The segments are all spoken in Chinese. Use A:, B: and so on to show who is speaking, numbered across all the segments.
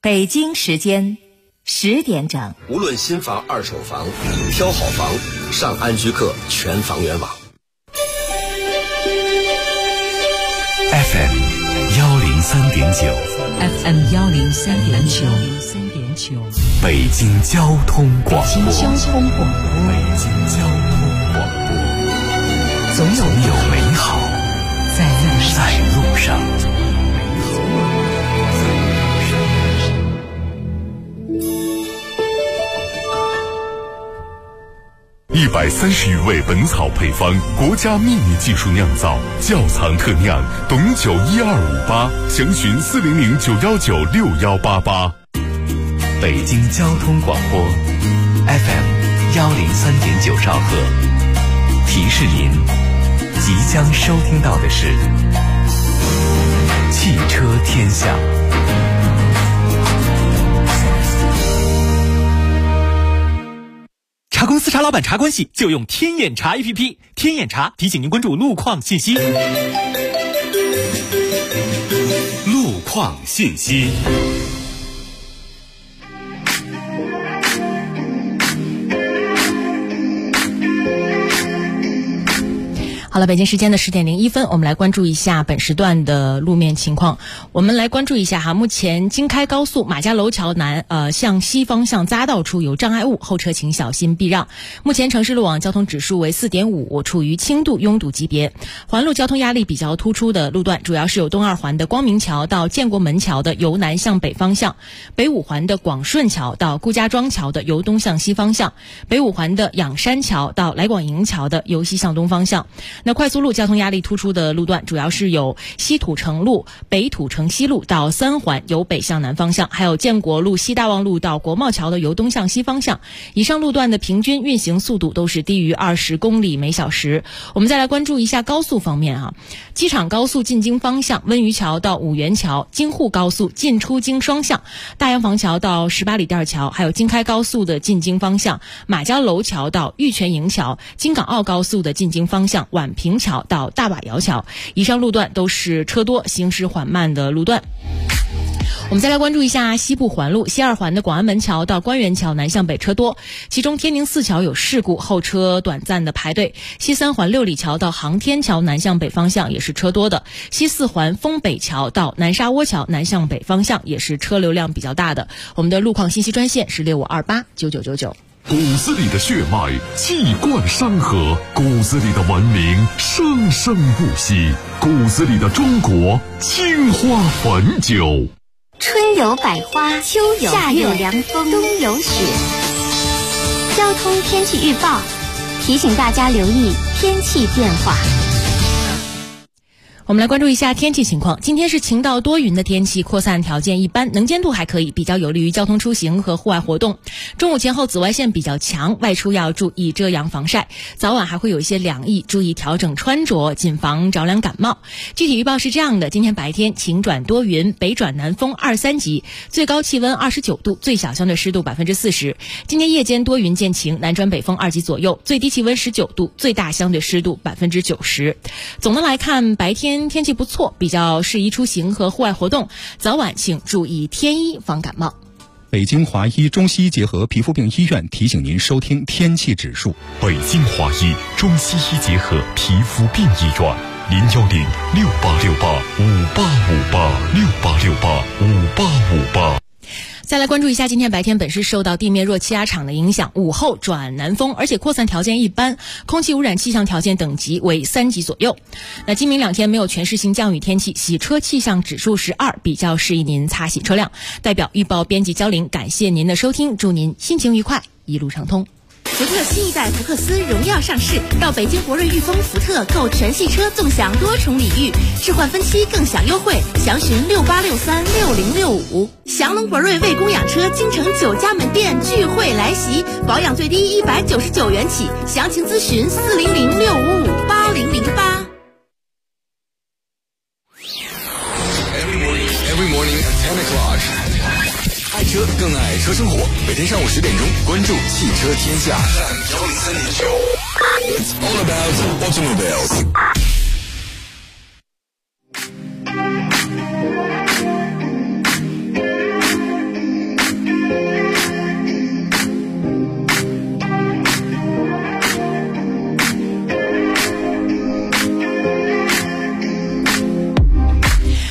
A: 北京时间10点整。
B: 无论新房、二手房，挑好房，上安居客全房源网。
C: FM 103.9
A: FM 103.9
C: 北京交通广播。
A: 北京交通广播，总有美好在路上。
C: 130余味本草配方，国家秘密技术酿造，窖藏特酿，董酒1258，详询400-919-6188。
D: 北京交通广播 FM 103.9兆赫，提示您即将收听到的是汽车天下。
E: 茶公司茶老板茶关系就用天眼查 APP， 天眼查提醒您关注路况信息。
C: 路况信息。
A: 好了，北京时间的10点01分，我们来关注一下本时段的路面情况。我们来关注一下哈，目前京开高速马家楼桥南向西方向匝道处有障碍物，后车请小心避让。目前城市路网交通指数为4.5，处于轻度拥堵级别。环路交通压力比较突出的路段，主要是有东二环的光明桥到建国门桥的由南向北方向，北五环的广顺桥到顾家庄桥的由东向西方向，北五环的仰山桥到来广营桥的由西向东方向。那快速路交通压力突出的路段主要是有西土城路、北土城西路到三环由北向南方向，还有建国路、西大望路到国贸桥的由东向西方向。以上路段的平均运行速度都是低于20公里每小时。我们再来关注一下高速方面啊，机场高速进京方向温榆桥到五原桥，京沪高速进出京双向，大洋房桥到18里店桥，还有京开高速的进京方向，马家楼桥到玉泉营桥，京港澳高速的进京方向，宛平桥到大瓦窑桥。以上路段都是车多行驶缓慢的路段。我们再来关注一下西部环路，西二环的广安门桥到官园桥南向北车多，其中天宁寺桥有事故，后车短暂的排队。西三环六里桥到航天桥南向北方向也是车多的，西四环丰北桥到南沙窝桥南向北方向也是车流量比较大的。我们的路况信息专线是65289999。
C: 骨子里的血脉气贯山河，骨子里的文明生生不息，骨子里的中国青花汾酒。
F: 春有百花，秋有夏有凉风，冬有雪。交通天气预报提醒大家留意天气变化。
A: 我们来关注一下天气情况。今天是晴到多云的天气，扩散条件一般，能见度还可以，比较有利于交通出行和户外活动。中午前后紫外线比较强，外出要注意遮阳防晒。早晚还会有一些凉意，注意调整穿着，谨防着凉感冒。具体预报是这样的：今天白天晴转多云，北转南风2、3级，最高气温29度，最小相对湿度40%。今天夜间多云见晴，南转北风2级左右，最低气温19度，最大相对湿度90%。总的来看，白天天气不错，比较适宜出行和户外活动，早晚请注意添衣防感冒。
G: 北京华医中西医结合皮肤病医院提醒您收听天气指数。
C: 北京华医中西医结合皮肤病医院，010-6868-5858，6868-5858。
A: 再来关注一下今天白天本市受到地面热气压场的影响，午后转南风，而且扩散条件一般，空气污染气象条件等级为3级左右。那今明2天没有全市性降雨天气，洗车气象指数是2，比较适宜您擦洗车辆。代表预报编辑焦玲，感谢您的收听，祝您心情愉快，一路畅通。
H: 福特新一代福克斯荣耀上市，到北京博瑞裕丰福特购全系车纵享多重礼遇，置换分期更享优惠，详询68636065。祥龙博瑞为供养车京城9家门店聚会来袭，保养最低199元起，详情咨询40065558008。
I: Every morning at 10 o'clock。爱车更爱车生活，每天上午10点钟，关注汽车天下。It's all about automobiles。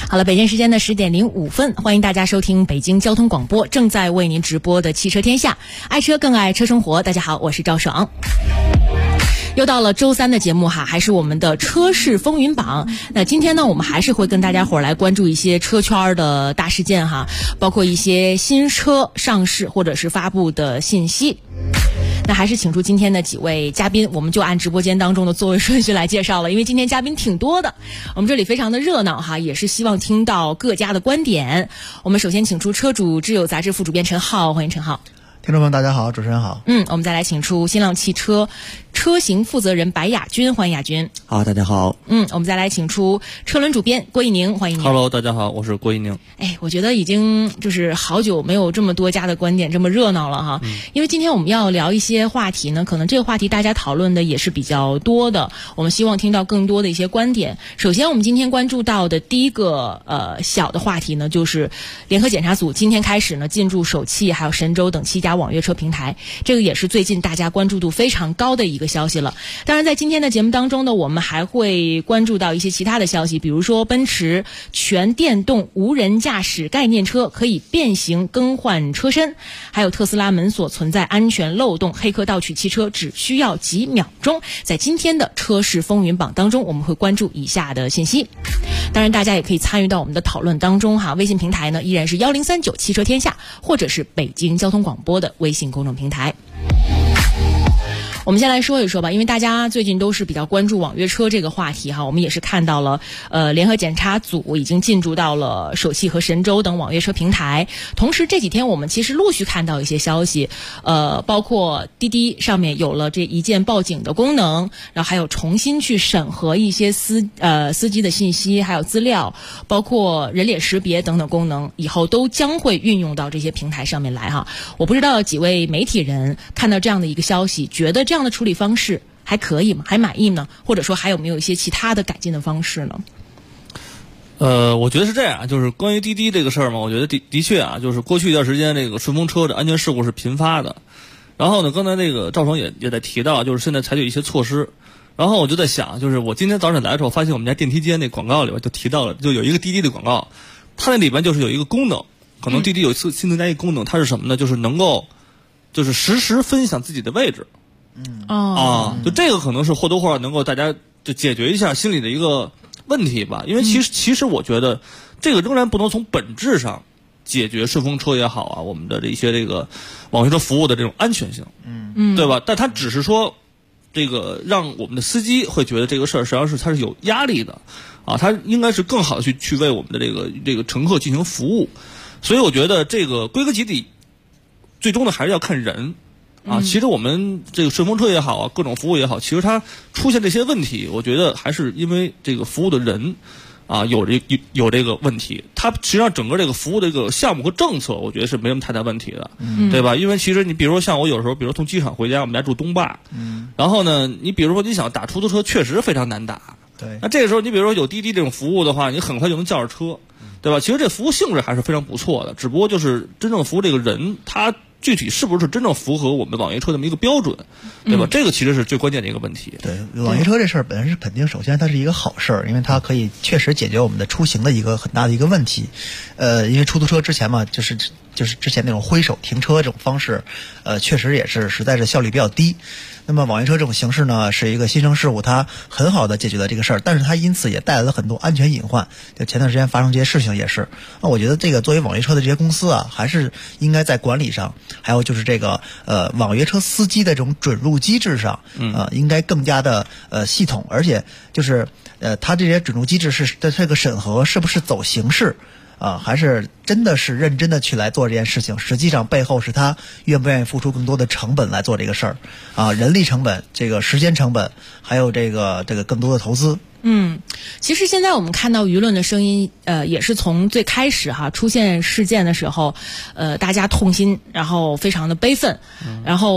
A: 好了，北京时间的10点05分，欢迎大家收听北京交通广播正在为您直播的汽车天下，爱车更爱车生活。大家好，我是赵爽。又到了周三的节目哈，还是我们的车市风云榜。那今天呢，我们还是会跟大家伙儿来关注一些车圈的大事件哈，包括一些新车上市或者是发布的信息。那还是请出今天的几位嘉宾，我们就按直播间当中的座位顺序来介绍了，因为今天嘉宾挺多的，我们这里非常的热闹哈，也是希望听到各家的观点。我们首先请出车主之友杂志副主编陈浩，欢迎陈浩。
J: 听众朋友大家好，主持人好。
A: 我们再来请出新浪汽车车型负责人白亚军，欢迎亚军。
K: 好，大家好。
A: 我们再来请出车轮主编郭一宁，欢迎您。
L: Hello， 大家好，我是郭一宁。
A: 我觉得已经就是好久没有这么多家的观点这么热闹了哈。因为今天我们要聊一些话题呢，可能这个话题大家讨论的也是比较多的，我们希望听到更多的一些观点。首先我们今天关注到的第一个小的话题呢，就是联合检查组今天开始呢进驻首汽还有神州等7家网约车平台，这个也是最近大家关注度非常高的一个消息了。当然在今天的节目当中呢，我们还会关注到一些其他的消息，比如说奔驰全电动无人驾驶概念车可以变形更换车身，还有特斯拉门锁存在安全漏洞，黑客盗取汽车只需要几秒钟。在今天的车市风云榜当中，我们会关注以下的信息。当然大家也可以参与到我们的讨论当中哈，微信平台呢依然是1039汽车天下，或者是北京交通广播的微信公众平台。我们先来说一说吧，因为大家最近都是比较关注网约车这个话题哈，我们也是看到了联合检查组已经进驻到了首汽和神州等网约车平台。同时这几天我们其实陆续看到一些消息，包括滴滴上面有了这一键报警的功能，然后还有重新去审核一些司机的信息还有资料，包括人脸识别等等功能，以后都将会运用到这些平台上面来哈。我不知道几位媒体人看到这样的一个消息，觉得这样的处理方式还可以吗？还满意呢？或者说还有没有一些其他的改进的方式呢？
L: 我觉得是这样，就是关于滴滴这个事儿嘛，我觉得的确啊，就是过去一段时间这个顺风车的安全事故是频发的。然后呢，刚才那个赵爽也在提到，就是现在采取一些措施。然后我就在想，就是我今天早上来的时候，发现我们家电梯间那广告里边就提到了，就有一个滴滴的广告，它那里边就是有一个功能，可能滴滴有新增加一个功能，它是什么呢？就是能够就是实时分享自己的位置。就这个可能是或多或少能够大家就解决一下心理的一个问题吧。因为其实我觉得这个仍然不能从本质上解决顺风车也好啊，我们的一些这个网约车服务的这种安全性，对吧？但它只是说这个让我们的司机会觉得这个事儿实际上是它是有压力的啊，它应该是更好的去为我们的这个乘客进行服务。所以我觉得这个归根结底，最终呢还是要看人。其实我们这个顺风车也好啊，各种服务也好，其实它出现这些问题，我觉得还是因为这个服务的人啊有这个问题。它实际上整个这个服务的这个项目和政策，我觉得是没什么太大问题的，对吧？因为其实你比如说像我有时候，比如从机场回家，我们家住东坝，然后呢，你比如说你想打出租车，确实非常难打。
J: 对，
L: 那这个时候你比如说有滴滴这种服务的话，你很快就能叫上车，对吧？其实这服务性质还是非常不错的，只不过就是真正服务这个人他具体是不是真正符合我们网约车这么一个标准，对吧？这个其实是最关键的一个问题。
J: 对，网约车这事儿本身是肯定，首先它是一个好事儿，因为它可以确实解决我们的出行的一个很大的一个问题。因为出租车之前嘛，就是之前那种挥手停车这种方式，确实也是实在是效率比较低。那么网约车这种形式呢，是一个新生事物，它很好的解决了这个事儿，但是它因此也带来了很多安全隐患。就前段时间发生这些事情也是。我觉得这个作为网约车的这些公司啊，还是应该在管理上，还有就是这个网约车司机的这种准入机制上，应该更加的系统，而且就是它这些准入机制是的这个审核是不是走形式。还是真的是认真的去来做这件事情，实际上背后是他愿不愿意付出更多的成本来做这个事儿人力成本、这个时间成本，还有这个更多的投资。
A: 其实现在我们看到舆论的声音，也是从最开始出现事件的时候，大家痛心，然后非常的悲愤，然后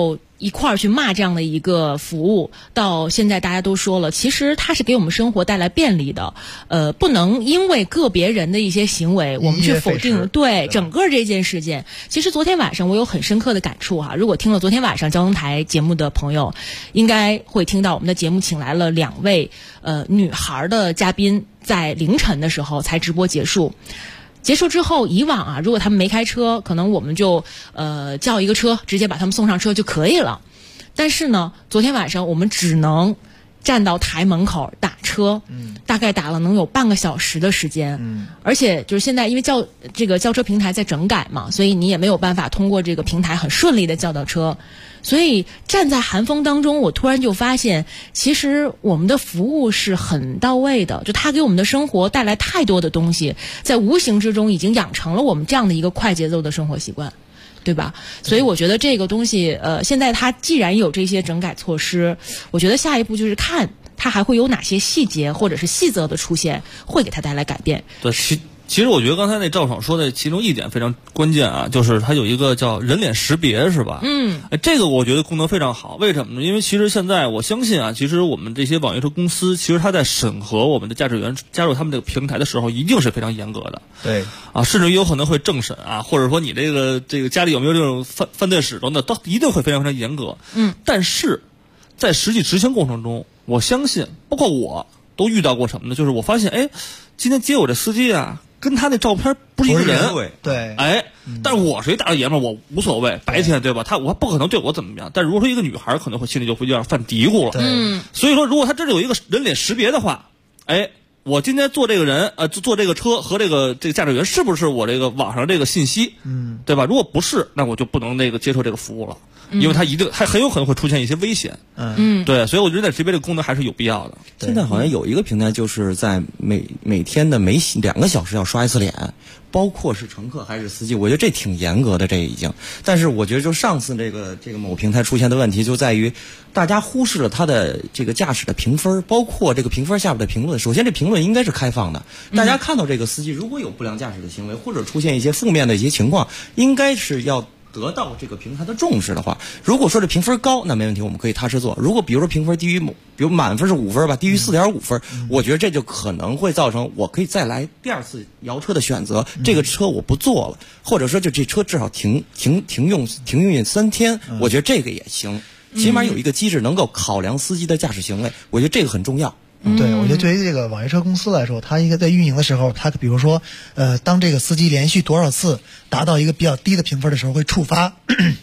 A: 一块儿去骂这样的一个服务，到现在大家都说了，其实它是给我们生活带来便利的，不能因为个别人的一些行为，我们去否定对整个这件事件。其实昨天晚上我有很深刻的感触哈，如果听了昨天晚上交通台节目的朋友，应该会听到我们的节目请来了2位女孩的嘉宾，在凌晨的时候才直播结束。结束之后，以往啊，如果他们没开车，可能我们就叫一个车，直接把他们送上车就可以了。但是呢，昨天晚上我们只能站到台门口打车，大概打了能有半个小时的时间，而且就是现在因为这个叫车平台在整改嘛，所以你也没有办法通过这个平台很顺利的叫到车。所以站在寒风当中，我突然就发现，其实我们的服务是很到位的，就它给我们的生活带来太多的东西，在无形之中已经养成了我们这样的一个快节奏的生活习惯，对吧？所以我觉得这个东西，现在它既然有这些整改措施，我觉得下一步就是看它还会有哪些细节或者是细则的出现，会给它带来改变。
L: 对，其实我觉得刚才那赵爽说的其中一点非常关键啊，就是它有一个叫人脸识别，是吧？这个我觉得功能非常好。为什么呢？因为其实现在我相信啊，其实我们这些网约车公司，其实它在审核我们的驾驶员加入他们这个平台的时候，一定是非常严格的。
J: 对
L: 啊，甚至于有可能会政审啊，或者说你这个家里有没有这种犯罪史等等，都一定会非常非常严格。但是在实际执行过程中，我相信包括我都遇到过什么呢？就是我发现，哎，今天接我这司机啊，跟他那照片不是一个人，
J: 对，
L: 哎，但是我是一大老爷们儿，我无所谓，白天对吧？我不可能对我怎么样，但如果说一个女孩，可能会心里就会有点犯嘀咕了。所以说，如果他这里有一个人脸识别的话，哎，我今天坐这个人，坐这个车和这个驾驶员是不是我这个网上这个信息，对吧？如果不是，那我就不能接受这个服务了。因为它很有可能会出现一些危险，对，所以我觉得人脸识别这个功能还是有必要的。
K: 现在好像有一个平台，就是在每天的2个小时要刷一次脸，包括是乘客还是司机，我觉得这挺严格的，这已经。但是我觉得就上次这个某平台出现的问题，就在于大家忽视了它的这个驾驶的评分，包括这个评分下边的评论。首先，这评论应该是开放的，大家看到这个司机如果有不良驾驶的行为，或者出现一些负面的一些情况，应该是要得到这个平台的重视的话，如果说这评分高，那没问题，我们可以踏实做。如果比如说评分低于比如满分是5分吧，低于4.5分，我觉得这就可能会造成我可以再来第2次摇车的选择，这个车我不做了，或者说就这车至少停运3天，我觉得这个也行，起码有一个机制能够考量司机的驾驶行为，我觉得这个很重要。
J: 对，我觉得对于这个网约车公司来说，它应该在运营的时候，它比如说，当这个司机连续多少次达到一个比较低的评分的时候，会触发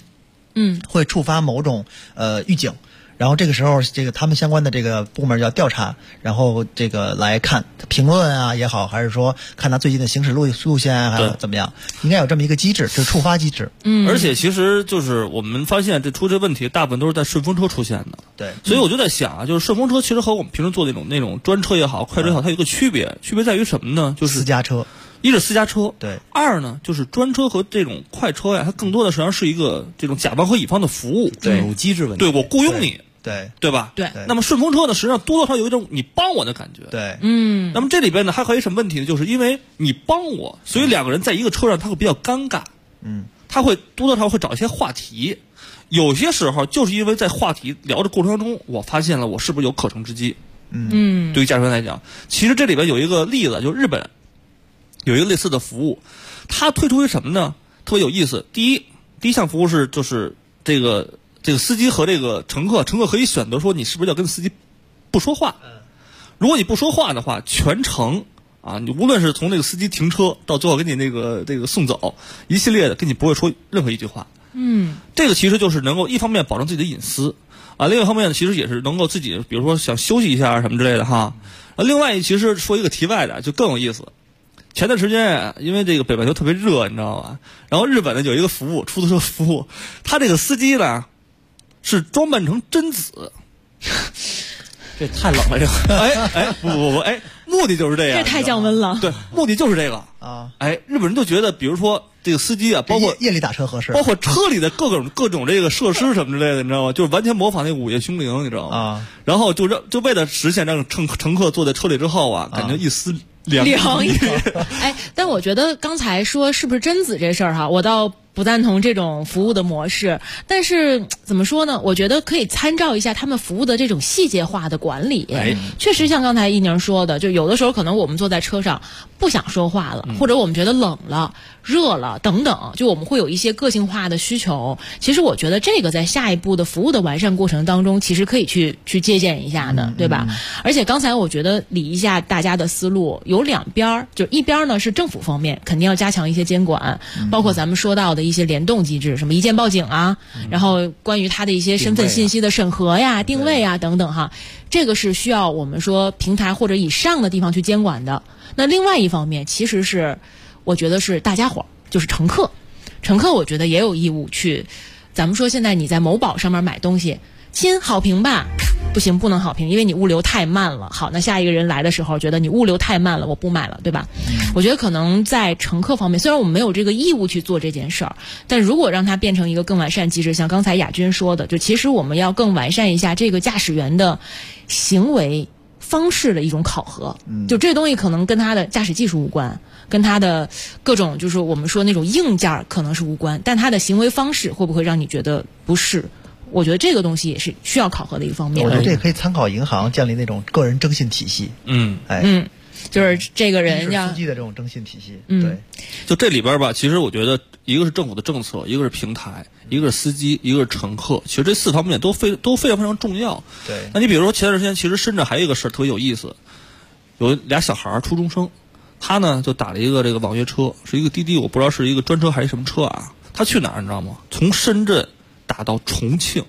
J: 某种预警，然后这个时候，他们相关的这个部门要调查，然后这个来看评论啊也好，还是说看他最近的行驶路线啊，还有怎么样，应该有这么一个机制，就是触发机制。
L: 而且其实就是我们发现这问题，大部分都是在顺风车出现的。
J: 对，
L: 所以我就在想啊，就是顺风车其实和我们平时坐那种专车也好，快车也好，它有一个区别在于什么呢？就是
J: 私家车。
L: 一是私家车，
J: 对；
L: 二呢，就是专车和这种快车呀，它更多的实际上是一个这种甲方和乙方的服务，
K: 对，有机制问题。
L: 对，我雇佣你，对吧？
A: 对。
L: 那么顺风车呢，实际上多多少少有一种你帮我的感觉，
J: 对，
L: 那么这里边呢，还有一什么问题呢？就是因为你帮我，所以2个人在一个车上，他会比较尴尬，他会多多少少会找一些话题。有些时候就是因为在话题聊的过程当中，我发现了我是不是有可乘之机。对于驾驶员来讲，其实这里边有一个例子，就是日本有一个类似的服务，它推出于什么呢？特别有意思。第一项服务就是这个司机和这个乘客可以选择说你是不是要跟司机不说话。如果你不说话的话，全程啊，你无论是从那个司机停车到最后给你这个送走，一系列的跟你不会说任何一句话。这个其实就是能够一方面保证自己的隐私啊，另外一方面其实也是能够自己比如说想休息一下什么之类的哈。另外其实说一个题外的就更有意思。前段时间因为这个北半球特别热，你知道吧？然后日本呢有一个服务，出租车服务，他这个司机呢是装扮成贞子。
K: 这太冷了，这个。
L: 不，目的就是这样。
A: 这太降温了。
L: 对，目的就是这个啊。日本人就觉得，比如说这个司机啊，包括
J: 夜里打车合适，
L: 包括车里的各种这个设施什么之类的，你知道吗？就是完全模仿那个午夜凶铃，你知道吗？
J: 啊。
L: 然后就为了实现让乘客坐在车里之后啊，感觉一丝凉意。
A: 但我觉得刚才说是不是贞子这事儿哈，我倒不赞同这种服务的模式，但是怎么说呢？我觉得可以参照一下他们服务的这种细节化的管理。确实像刚才一宁说的，就有的时候可能我们坐在车上不想说话了，或者我们觉得冷了、热了等等，就我们会有一些个性化的需求。其实我觉得这个在下一步的服务的完善过程当中，其实可以去借鉴一下的，对吧？而且刚才我觉得理一下大家的思路，有两边，就一边呢是政府方面肯定要加强一些监管，包括咱们说到的一些联动机制，什么一键报警啊，然后关于它的一些身份信息的审核呀、定位啊等等哈，这个是需要我们说平台或者以上的地方去监管的。那另外一方面，其实是我觉得是大家伙，就是乘客，我觉得也有义务去，咱们说现在你在某宝上面买东西，亲好评吧。不行，不能好评，因为你物流太慢了。好，那下一个人来的时候觉得你物流太慢了，我不买了，对吧？我觉得可能在乘客方面，虽然我们没有这个义务去做这件事儿，但如果让它变成一个更完善机制，像刚才亚军说的，就其实我们要更完善一下这个驾驶员的行为方式的一种考核。就这东西可能跟他的驾驶技术无关，跟他的各种就是我们说那种硬件可能是无关，但他的行为方式会不会让你觉得不适？我觉得这个东西也是需要考核的一方面。
J: 我觉得这也可以参考银行建立那种个人征信体系。
A: 就是这个人要
J: 司机的这种征信体系。
A: 对，
L: 就这里边吧，其实我觉得一个是政府的政策，一个是平台，一个是司机，一个是乘客。其实这4方面都非常非常重要。
J: 对，
L: 那你比如说前段时间，其实深圳还有一个事儿特别有意思，有俩小孩初中生，他呢就打了一个这个网约车，是一个滴滴，我不知道是一个专车还是什么车啊。他去哪儿你知道吗？从深圳打到重庆，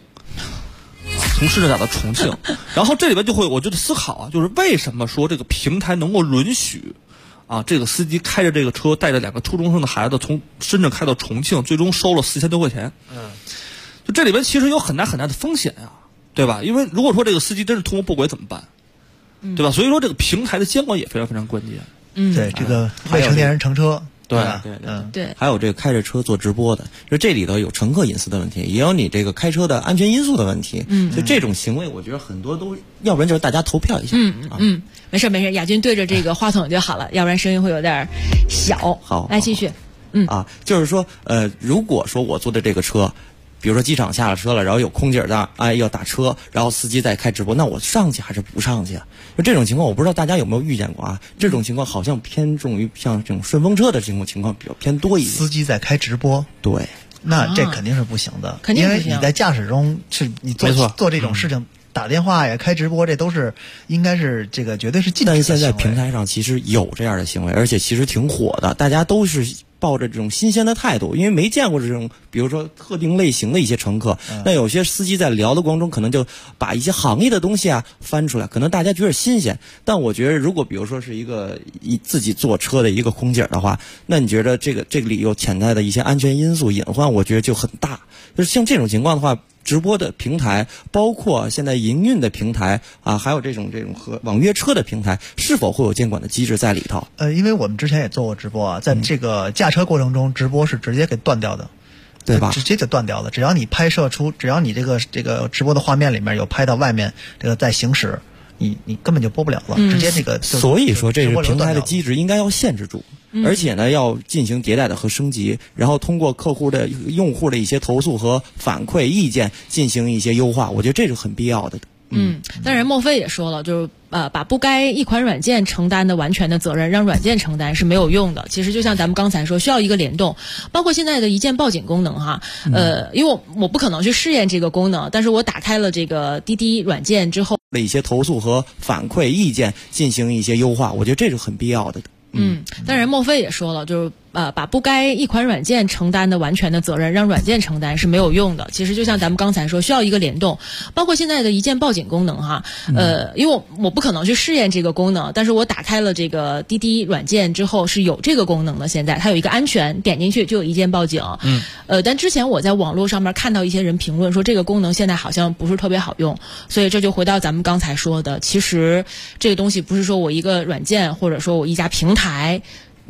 L: 然后这里边就会我就思考啊，就是为什么说这个平台能够允许啊这个司机开着这个车带着2个初中生的孩子从深圳开到重庆，最终收了4000多块钱。就这里边其实有很大很大的风险呀，对吧？因为如果说这个司机真是通过不轨怎么办？对吧？所以说这个平台的监管也非常非常关键。
J: 对，这个未成年人乘车。
K: 对，还有这个开着车做直播的，就这里头有乘客隐私的问题，也有你这个开车的安全因素的问题。就这种行为，我觉得很多都，要不然就是大家投票一下。
A: 没事，亚军对着这个话筒就好了，要不然声音会有点小。
K: 好，
A: 来继续。
K: 就是说，如果说我坐的这个车，比如说机场下了车了，然后有空姐的要打车，然后司机在开直播，那我上去还是不上去啊？就这种情况，我不知道大家有没有遇见过啊？这种情况好像偏重于像这种顺风车的这种情况比较偏多一点。
J: 司机在开直播，
K: 对，
J: 那这肯定是不行的，
A: 肯定不行。
J: 因为你在驾驶中是你做这种事情。打电话呀，开直播，这都是应该是这个绝对是禁止的行为。
K: 但是现在平台上其实有这样的行为，而且其实挺火的，大家都是抱着这种新鲜的态度，因为没见过这种，比如说特定类型的一些乘客。那有些司机在聊的过程中，可能就把一些行业的东西翻出来，可能大家觉得新鲜。但我觉得，如果比如说是一个自己坐车的一个空姐的话，那你觉得这个里有潜在的一些安全因素隐患，我觉得就很大。就是像这种情况的话。直播的平台，包括现在营运的平台还有这种和网约车的平台，是否会有监管的机制在里头？
J: 因为我们之前也做过直播在这个驾车过程中，直播是直接给断掉的，
K: 对吧？
J: 直接就断掉了。只要你拍摄出，只要你这个直播的画面里面有拍到外面这个在行驶，你根本就播不了了，直接这个。
K: 所以说，这个平台的机制应该要限制住。而且呢，要进行迭代的和升级，然后通过客户的用户的一些投诉和反馈意见进行一些优化，我觉得这是很必要的。
A: 当然，莫非也说了，就是把不该一款软件承担的完全的责任让软件承担是没有用的。其实就像咱们刚才说，需要一个联动，包括现在的一键报警功能哈。因为我不可能去试验这个功能，但是我打开了这个滴滴软件之后，
K: 的一些投诉和反馈意见进行一些优化，我觉得这是很必要的。
A: 当然，莫非也说了，就是把不该一款软件承担的完全的责任让软件承担是没有用的。其实就像咱们刚才说，需要一个联动，包括现在的一键报警功能哈。因为我不可能去试验这个功能，但是我打开了这个滴滴软件之后是有这个功能的。现在它有一个安全，点进去就有一键报警。但之前我在网络上面看到一些人评论说这个功能现在好像不是特别好用，所以这就回到咱们刚才说的，其实这个东西不是说我一个软件或者说我一家平台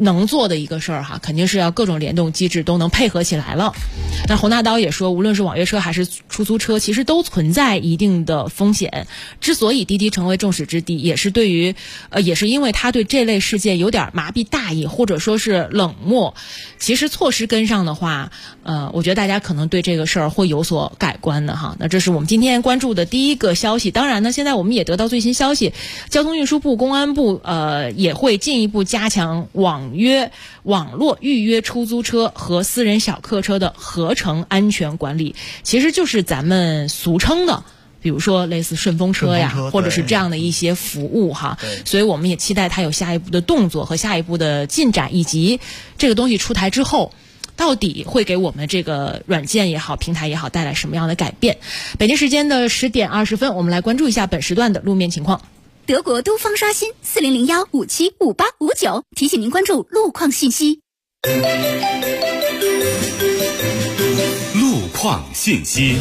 A: 能做的一个事儿哈，肯定是要各种联动机制都能配合起来了。那洪大刀也说，无论是网约车还是出租车，其实都存在一定的风险。之所以滴滴成为众矢之的，也是因为他对这类事件有点麻痹大意，或者说是冷漠。其实措施跟上的话，我觉得大家可能对这个事儿会有所改观的哈。那这是我们今天关注的第一个消息。当然呢，现在我们也得到最新消息，交通运输部、公安部也会进一步加强网络预约出租车和私人小客车的合成安全管理，其实就是咱们俗称的比如说类似顺风车呀，或者是这样的一些服务哈。所以我们也期待它有下一步的动作和下一步的进展，以及这个东西出台之后到底会给我们这个软件也好，平台也好带来什么样的改变。北京时间的10点20分，我们来关注一下本时段的路面情况。
M: 德国都方刷新4001575859，提醒您关注路况信息。
C: 路况信息。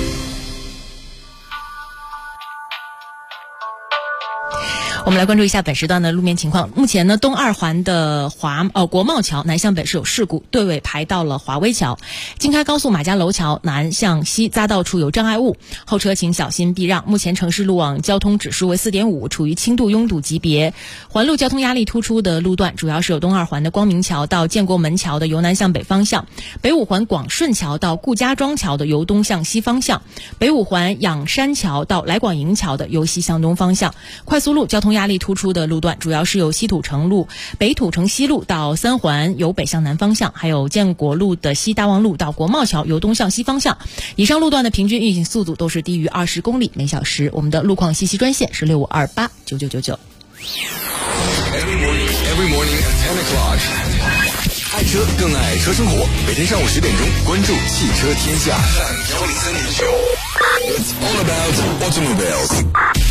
A: 我们来关注一下本时段的路面情况。目前呢，东二环的国贸桥南向北是有事故，队尾排到了华威桥。京开高速马家楼桥南向西匝道处有障碍物，后车请小心避让。目前城市路网交通指数为 4.5， 处于轻度拥堵级别。环路交通压力突出的路段主要是有东二环的光明桥到建国门桥的由南向北方向，北五环广顺桥到顾家庄桥的由东向西方向，北五环仰山桥到来广营桥的由西向东方向。快速路交通压力突出的路段主要是有西土城路、北土城西路到三环由北向南方向，还有建国路的西大望路到国贸桥由东向西方向。以上路段的平均运行速度都是低于20公里每小时。我们的路况信息专线是65289999。
I: Every morning at 10 o'clock， 爱车更爱车生活。每天上午10点钟，关注汽车天下。It's all about automobiles。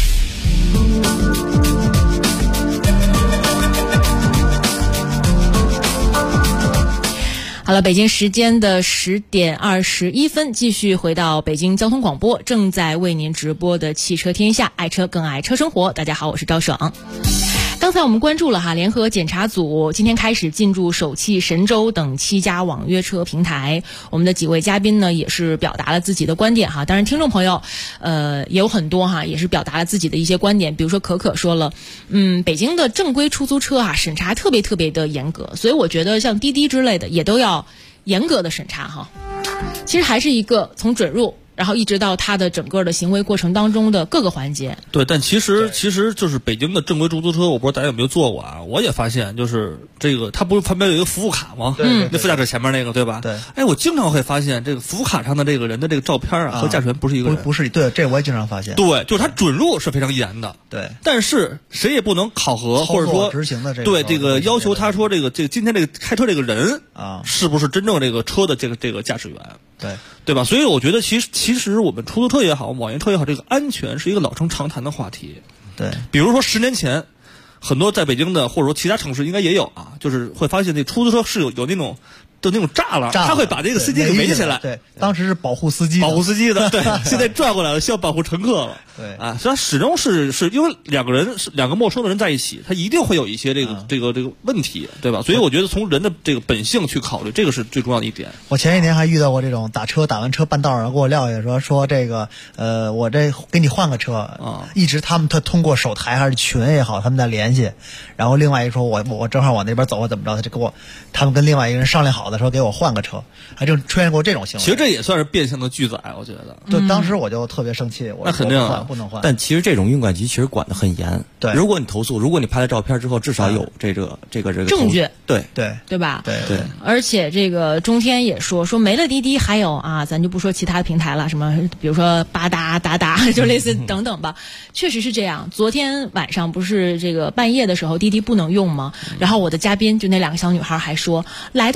A: 好了，北京时间的10点21分，继续回到北京交通广播，正在为您直播的汽车天下，爱车更爱车生活。大家好，我是赵爽。刚才我们关注了联合检查组今天开始进驻首汽、神州等7家网约车平台。我们的几位嘉宾呢也是表达了自己的观点当然听众朋友也有很多也是表达了自己的一些观点。比如说可可说了，北京的正规出租车审查特别的严格，所以我觉得像滴滴之类的也都要严格的审查其实还是一个从准入然后一直到它的整个的行为过程当中的各个环节。
L: 对，但其实就是北京的正规出租车，我不知道大家有没有坐过我也发现就是这个，它不是旁边有一个服务卡吗？那副驾驶前面那个，对吧？对。我经常会发现这个服务卡上的这个人的这个照片和驾驶员不是一个人。
J: 不是，对，这我也经常发现。
L: 对，就是他准入是非常严的。
J: 对。
L: 但是谁也不能考核或者说
J: 执行的
L: 这个要求他说这个今天这个开车这个人是不是真正这个车的这个驾驶员？对吧？所以我觉得其实我们出租车也好，网约车也好，这个安全是一个老生常谈的话题。
J: 对，
L: 比如说10年前，很多在北京的或者说其他城市应该也有就是会发现这出租车是有那种栅栏，他会把这个司机给围起来。
J: 对，当时是保护司机
L: 的，对，现在转过来了，需要保护乘客了。
J: 对
L: 所以它始终是因为两个陌生的人在一起，他一定会有一些这个问题，对吧？所以我觉得从人的这个本性去考虑，这个是最重要的一点。
J: 我前几年还遇到过这种打完车半道上给我撂下说这个我这给你换个车一直他通过手台还是群也好，他们在联系，然后另外一个说我正好往那边走怎么着，他就他们跟另外一个人商量好的说给我换个车，还正出现过这种行为。
L: 其实这也算是变相的拒载，我觉得。
J: 对，当时我就特别生气，
L: 那肯定
J: 不能换。
K: 但其实这种运管局其实管得很严。
J: 对，
K: 如果你投诉，如果你拍了照片之后，至少有这个
A: 证据。
K: 对
A: 吧？
J: 对。
A: 而且这个中天也说没了滴滴，还有咱就不说其他的平台了，什么比如说巴达、达达，就类似等等吧。确实是这样。昨天晚上不是这个半夜的时候，滴滴不能用吗？然后我的嘉宾就那2个小女孩还说，来的时候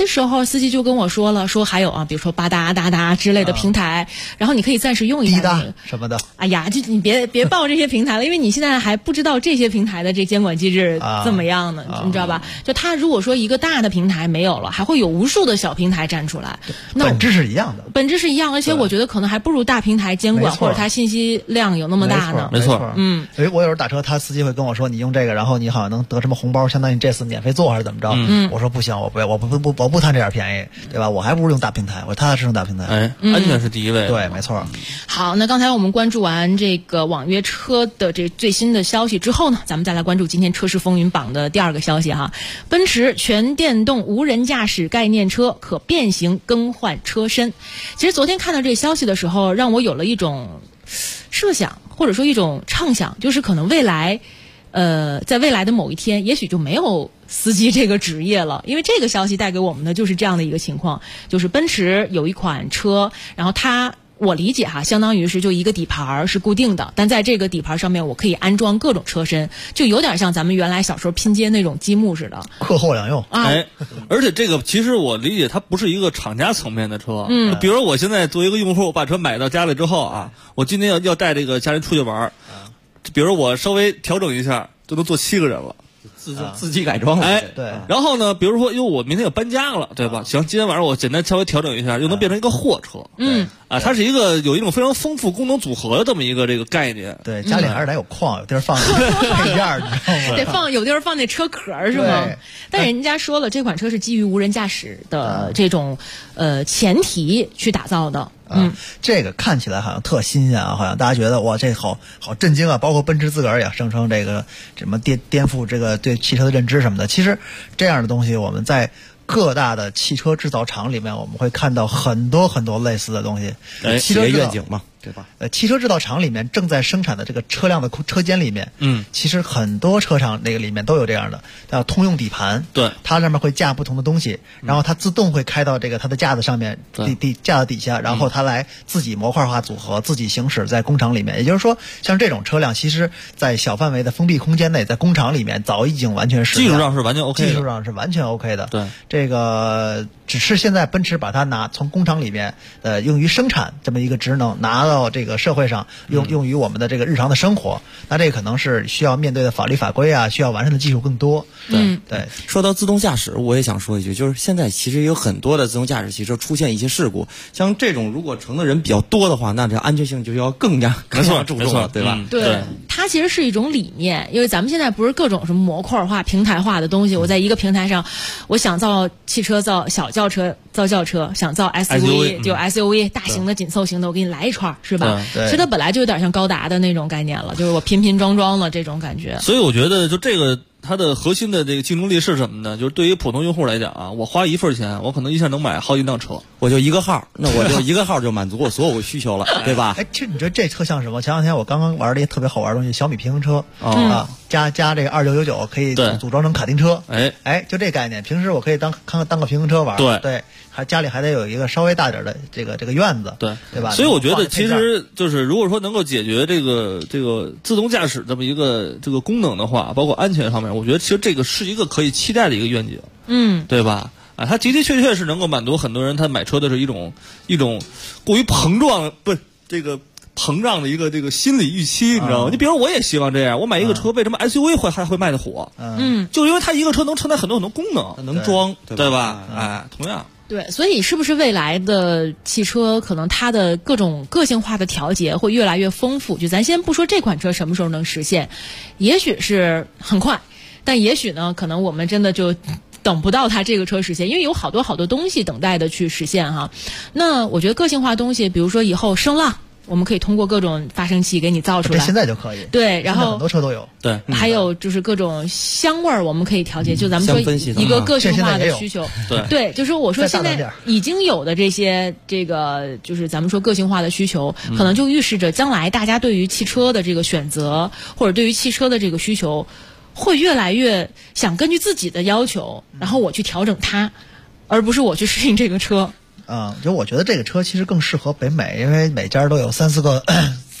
A: 候司机就跟我说了，说还有啊，比如说巴达、达达之类的平台，然后你可以暂时用一下、
J: 滴答什么的。
A: 哎呀，就你别报这些平台了，因为你现在还不知道这些平台的这监管机制怎么样呢，你知道吧？就它如果说一个大的平台没有了，还会有无数的小平台站出来，那
J: 本质是一样的，
A: 本质是一样，而且我觉得可能还不如大平台监管或者它信息量有那么大呢。
L: 没错，
J: 我有时候打车，他司机会跟我说，你用这个，然后你好像能得什么红包，相当于这次免费坐还是怎么着？我说不行，我不贪这点便宜，对吧？我还不如用大平台，我踏踏实实用大平台。
L: 安全是第一位。
J: 对，没错。
A: 好，那刚才我们关注完这个网约车的这最新的消息之后呢，咱们再来关注今天车市风云榜的第2个消息哈。奔驰全电动无人驾驶概念车可变形更换车身。其实昨天看到这消息的时候，让我有了一种设想，或者说一种畅想，就是可能未来在未来的某一天，也许就没有司机这个职业了，因为这个消息带给我们的就是这样的一个情况，就是奔驰有一款车，然后我理解哈，相当于是就一个底盘是固定的，但在这个底盘上面我可以安装各种车身，就有点像咱们原来小时候拼接那种积木似的，
J: 课后两用。
L: 而且这个其实我理解它不是一个厂家层面的车，比如我现在作为一个用户，我把车买到家里之后啊，我今天要带这个家人出去玩，比如我稍微调整一下，就能坐7个人了。
K: 自己改装了，
J: 对。
L: 然后呢，比如说，因为我明天要搬家了，对吧？行，今天晚上我简单稍微调整一下，又能变成一个货车。它是有一种非常丰富功能组合的这么一个这个概念。
J: 对，家里还是得有矿，有地儿放配件，你知道吗？
A: 有地儿放那车壳是吗？但人家说了，这款车是基于无人驾驶的这种前提去打造的。
J: 这个看起来好像特新鲜啊，好像大家觉得哇，这好震惊啊！包括奔驰自个儿也声称这个什么颠覆这个对汽车的认知什么的。其实这样的东西我们在各大的汽车制造厂里面，我们会看到很多很多类似的东西。
K: 企业愿景嘛，对吧？
J: 汽车制造厂里面正在生产的这个车辆的车间里面，其实很多车厂那个里面都有这样的，叫通用底盘。
L: 对，
J: 它上面会架不同的东西，然后它自动会开到这个它的架子上面，架子底下，然后它来自己模块化组合，自己行驶在工厂里面。也就是说，像这种车辆，其实在小范围的封闭空间内，在工厂里面早已经完全实现，
L: 技术上是完全 OK 的，
J: 技术上是完全 OK 的。
L: 对，
J: 这个只是现在奔驰把它从工厂里面用于生产这么一个职能拿到这个社会上，用于我们的这个日常的生活。那这可能是需要面对的法律法规啊，需要完善的技术更多。对。
K: 说到自动驾驶，我也想说一句，就是现在其实有很多的自动驾驶汽车出现一些事故，像这种如果乘的人比较多的话，那这安全性就要更加注重了，对吧？
A: 对，它其实是一种理念，因为咱们现在不是各种什么模块化、平台化的东西，我在一个平台上，我想造汽车、造小轿车、造轿车，想造 SUV 就 SUV 大型的紧凑型的，我给你来一串，是吧？其实它本来就有点像高达的那种概念了，就是我拼装的这种感觉。
L: 所以我觉得就这个它的核心的这个竞争力是什么呢？就是对于普通用户来讲啊，我花1份钱，我可能一下能买好几辆车，
K: 我就一个号，那我就一个号就满足我所有需求了，对吧？
J: 其实你觉得这特像什么？前两天我刚刚玩了一个特别好玩的东西，小米平衡车加这个2999可以组装成卡丁车。就这概念。平时我可以当个平衡车玩。对，还家里还得有一个稍微大点的这个院子，对吧？
L: 所以我觉得其实就是如果说能够解决这个自动驾驶这么一个这个功能的话，包括安全方面，我觉得其实这个是一个可以期待的一个愿景，对吧？它的确是能够满足很多人他买车的是一种过于膨胀的一个这个心理预期，你知道吗？你比如我也希望这样，我买一个车，为什么 SUV 还会卖得火？就因为它一个车能承载很多功能，
K: 能装，
L: 对吧？同样。
A: 对，所以是不是未来的汽车可能它的各种个性化的调节会越来越丰富？就咱先不说这款车什么时候能实现，也许是很快，但也许呢，可能我们真的就等不到它这个车实现，因为有好多东西等待的去实现哈。那我觉得个性化东西，比如说以后声浪，我们可以通过各种发生器给你造出来，
J: 这现在就可以。
A: 对，然后
J: 很多车都有。
L: 对，
A: 还有就是各种香味儿，我们可以调节。就咱们说一个个性化的需求。对，就是我说现在已经有的这个就是咱们说个性化的需求，可能就预示着将来大家对于汽车的这个选择，或者对于汽车的这个需求，会越来越想根据自己的要求，然后我去调整它，而不是我去适应这个车。
J: 就我觉得这个车其实更适合北美，因为每家都有3-4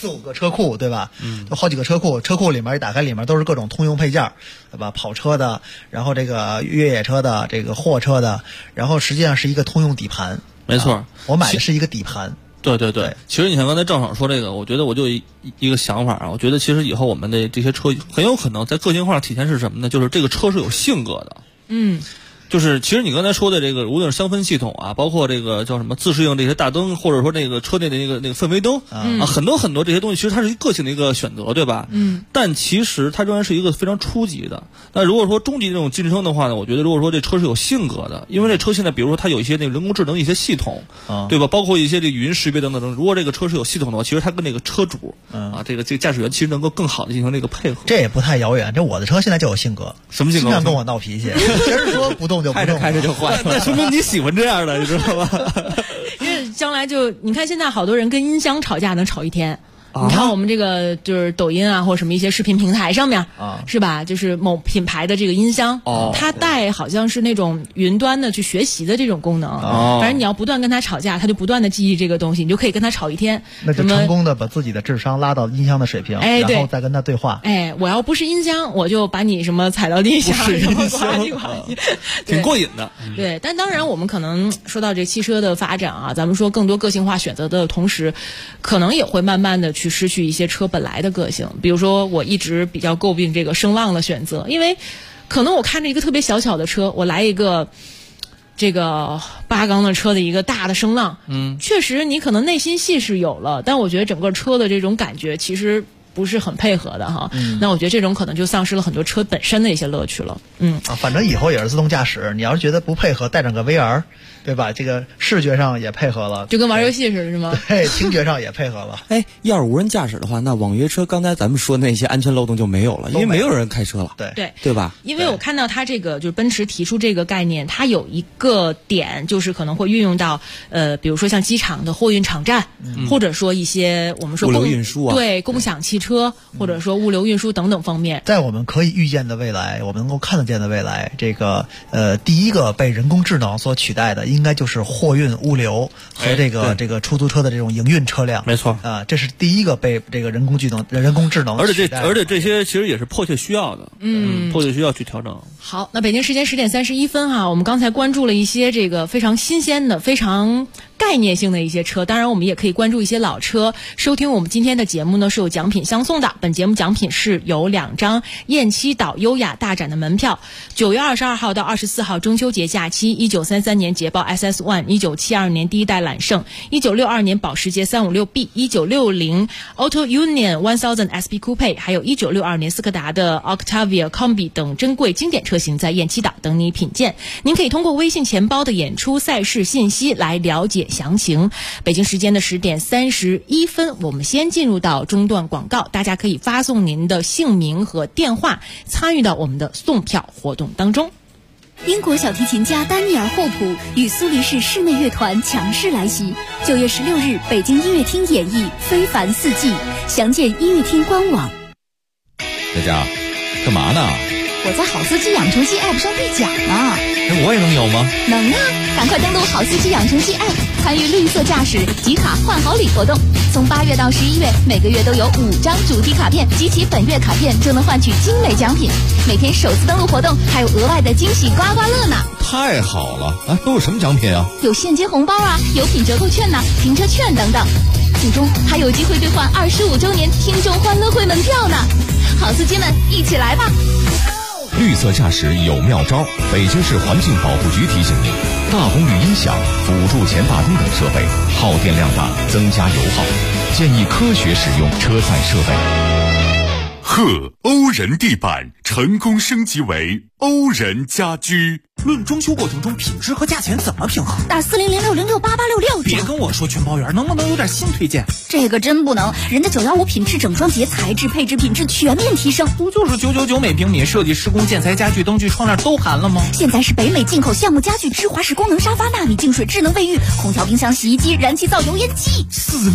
J: 4-5个车库，对吧？有好几个车库，车库里面一打开，里面都是各种通用配件，对吧？跑车的，然后这个越野车的，这个货车的，然后实际上是一个通用底盘。
L: 没错，
J: 我买的是一个底盘。
L: 对，其实你看刚才赵爽说这个，我觉得我就一个想法啊，我觉得其实以后我们的这些车很有可能在个性化体现是什么呢？就是这个车是有性格的。就是其实你刚才说的这个，无论是香氛系统啊，包括这个叫什么自适应这些大灯，或者说那个车内的那个氛围灯啊，很多这些东西，其实它是一个性的一个选择，对吧？但其实它仍然是一个非常初级的。那如果说中级这种晋升的话呢，我觉得如果说这车是有性格的，因为这车现在比如说它有一些那个人工智能一些系统，对吧？包括一些这语音识别等等。如果这个车是有系统的话，其实它跟那个车主这个驾驶员其实能够更好的进行这个配合。
J: 这也不太遥远，这我的车现在就有性格。
L: 什么性格？
J: 经常跟我闹脾气，别人说不动就不动，
K: 开着就坏。
L: 那说明你喜欢这样的，你知道吗？
A: 因为将来你看现在好多人跟音箱吵架能吵一天。你看我们这个就是抖音啊，或者什么一些视频平台上面是吧？就是某品牌的这个音箱，它带好像是那种云端的去学习的这种功能。反正你要不断跟它吵架，它就不断的记忆这个东西，你就可以跟它吵一天。
J: 那就成功的把自己的智商拉到音箱的水平，然后再跟它对话。
A: 我要不是音箱，我就把你什么踩到地下，什么呱唧呱唧，
L: 挺过瘾的。
A: 对，但当然我们可能说到这汽车的发展啊，咱们说更多个性化选择的同时，可能也会慢慢的去失去一些车本来的个性。比如说我一直比较诟病这个声浪的选择，因为可能我看着一个特别小巧的车，我来一个这个8缸的车的一个大的声浪，确实你可能内心戏是有了，但我觉得整个车的这种感觉其实不是很配合的哈。那我觉得这种可能就丧失了很多车本身的一些乐趣了。
J: 反正以后也是自动驾驶，你要是觉得不配合，带上个 VR， 对吧？这个视觉上也配合了，
A: 就跟玩游戏似的，是吗？
J: 对，听觉上也配合了。
K: 要是无人驾驶的话，那网约车刚才咱们说的那些安全漏洞就没有了，因为没有人开车了。
J: 对
K: 吧？
A: 因为我看到它这个就是奔驰提出这个概念，它有一个点就是可能会运用到比如说像机场的货运场站，或者说一些我们说
K: 物流运输啊，
A: 对，共享汽车，或者说物流运输等等方面。
J: 在我们可以预见的未来，我们能够看得见的未来，这个第一个被人工智能所取代的，应该就是货运物流和这个出租车的这种营运车辆。
L: 没错
J: 这是第一个被这个人工智能取代。
L: 而且这些其实也是迫切需要的，迫切需要去调整。
A: 好，那北京时间10点31分哈，我们刚才关注了一些这个非常新鲜的、非常概念性的一些车，当然我们也可以关注一些老车。收听我们今天的节目呢是有奖品相送的，本节目奖品是有2张雁栖岛优雅大展的门票。9月22号到24号中秋节假期，1933年捷豹 SS1，1972年第一代揽胜，1962年保时捷 356B，1960 Auto Union 1000 SP Coupe， 还有1962年斯柯达的 Octavia Combi 等珍贵经典车型在雁栖岛等你品鉴。您可以通过微信钱包的演出赛事信息来了解详情。北京时间的10点31分，我们先进入到中段广告，大家可以发送您的姓名和电话参与到我们的送票活动当中。
M: 英国小提琴家丹尼尔·霍普与苏黎世室内乐团强势来袭，9月16日北京音乐厅演绎《非凡四季》，详见音乐厅官网。
I: 佳佳，干嘛呢？
M: 我在好司机养成系 App 上兑奖呢。
I: 我也能有吗？
M: 能啊！赶快登录好司机养成系 App， 参与绿色驾驶集卡换好礼活动。从8月到11月，每个月都有5张主题卡片，集齐本月卡片就能换取精美奖品。每天首次登录活动还有额外的惊喜刮刮乐呢！
I: 太好了！都有什么奖品啊？
M: 有现金红包啊，有品折扣券呢，停车券等等。最终还有机会兑换25周年听众欢乐会门票呢！好司机们，一起来吧！
C: 绿色驾驶有妙招，北京市环境保护局提醒您：大功率音响、辅助前大灯等设备耗电量大，增加油耗，建议科学使用车载设备。
N: 欧人地板成功升级为欧人家居。
E: 论装修过程中品质和价钱怎么平衡？
M: 打4006068866。
E: 别跟我说全包圆，能不能有点新推荐？
M: 这个真不能，人家915品质整装节材质配置品质全面提升，
E: 不就是999每平米，设计施工建材家具灯具窗帘都含了吗？
M: 现在是北美进口橡木家具、芝华士功能沙发、纳米净水、智能卫浴、空调、冰箱、洗衣机、燃气灶、油烟机。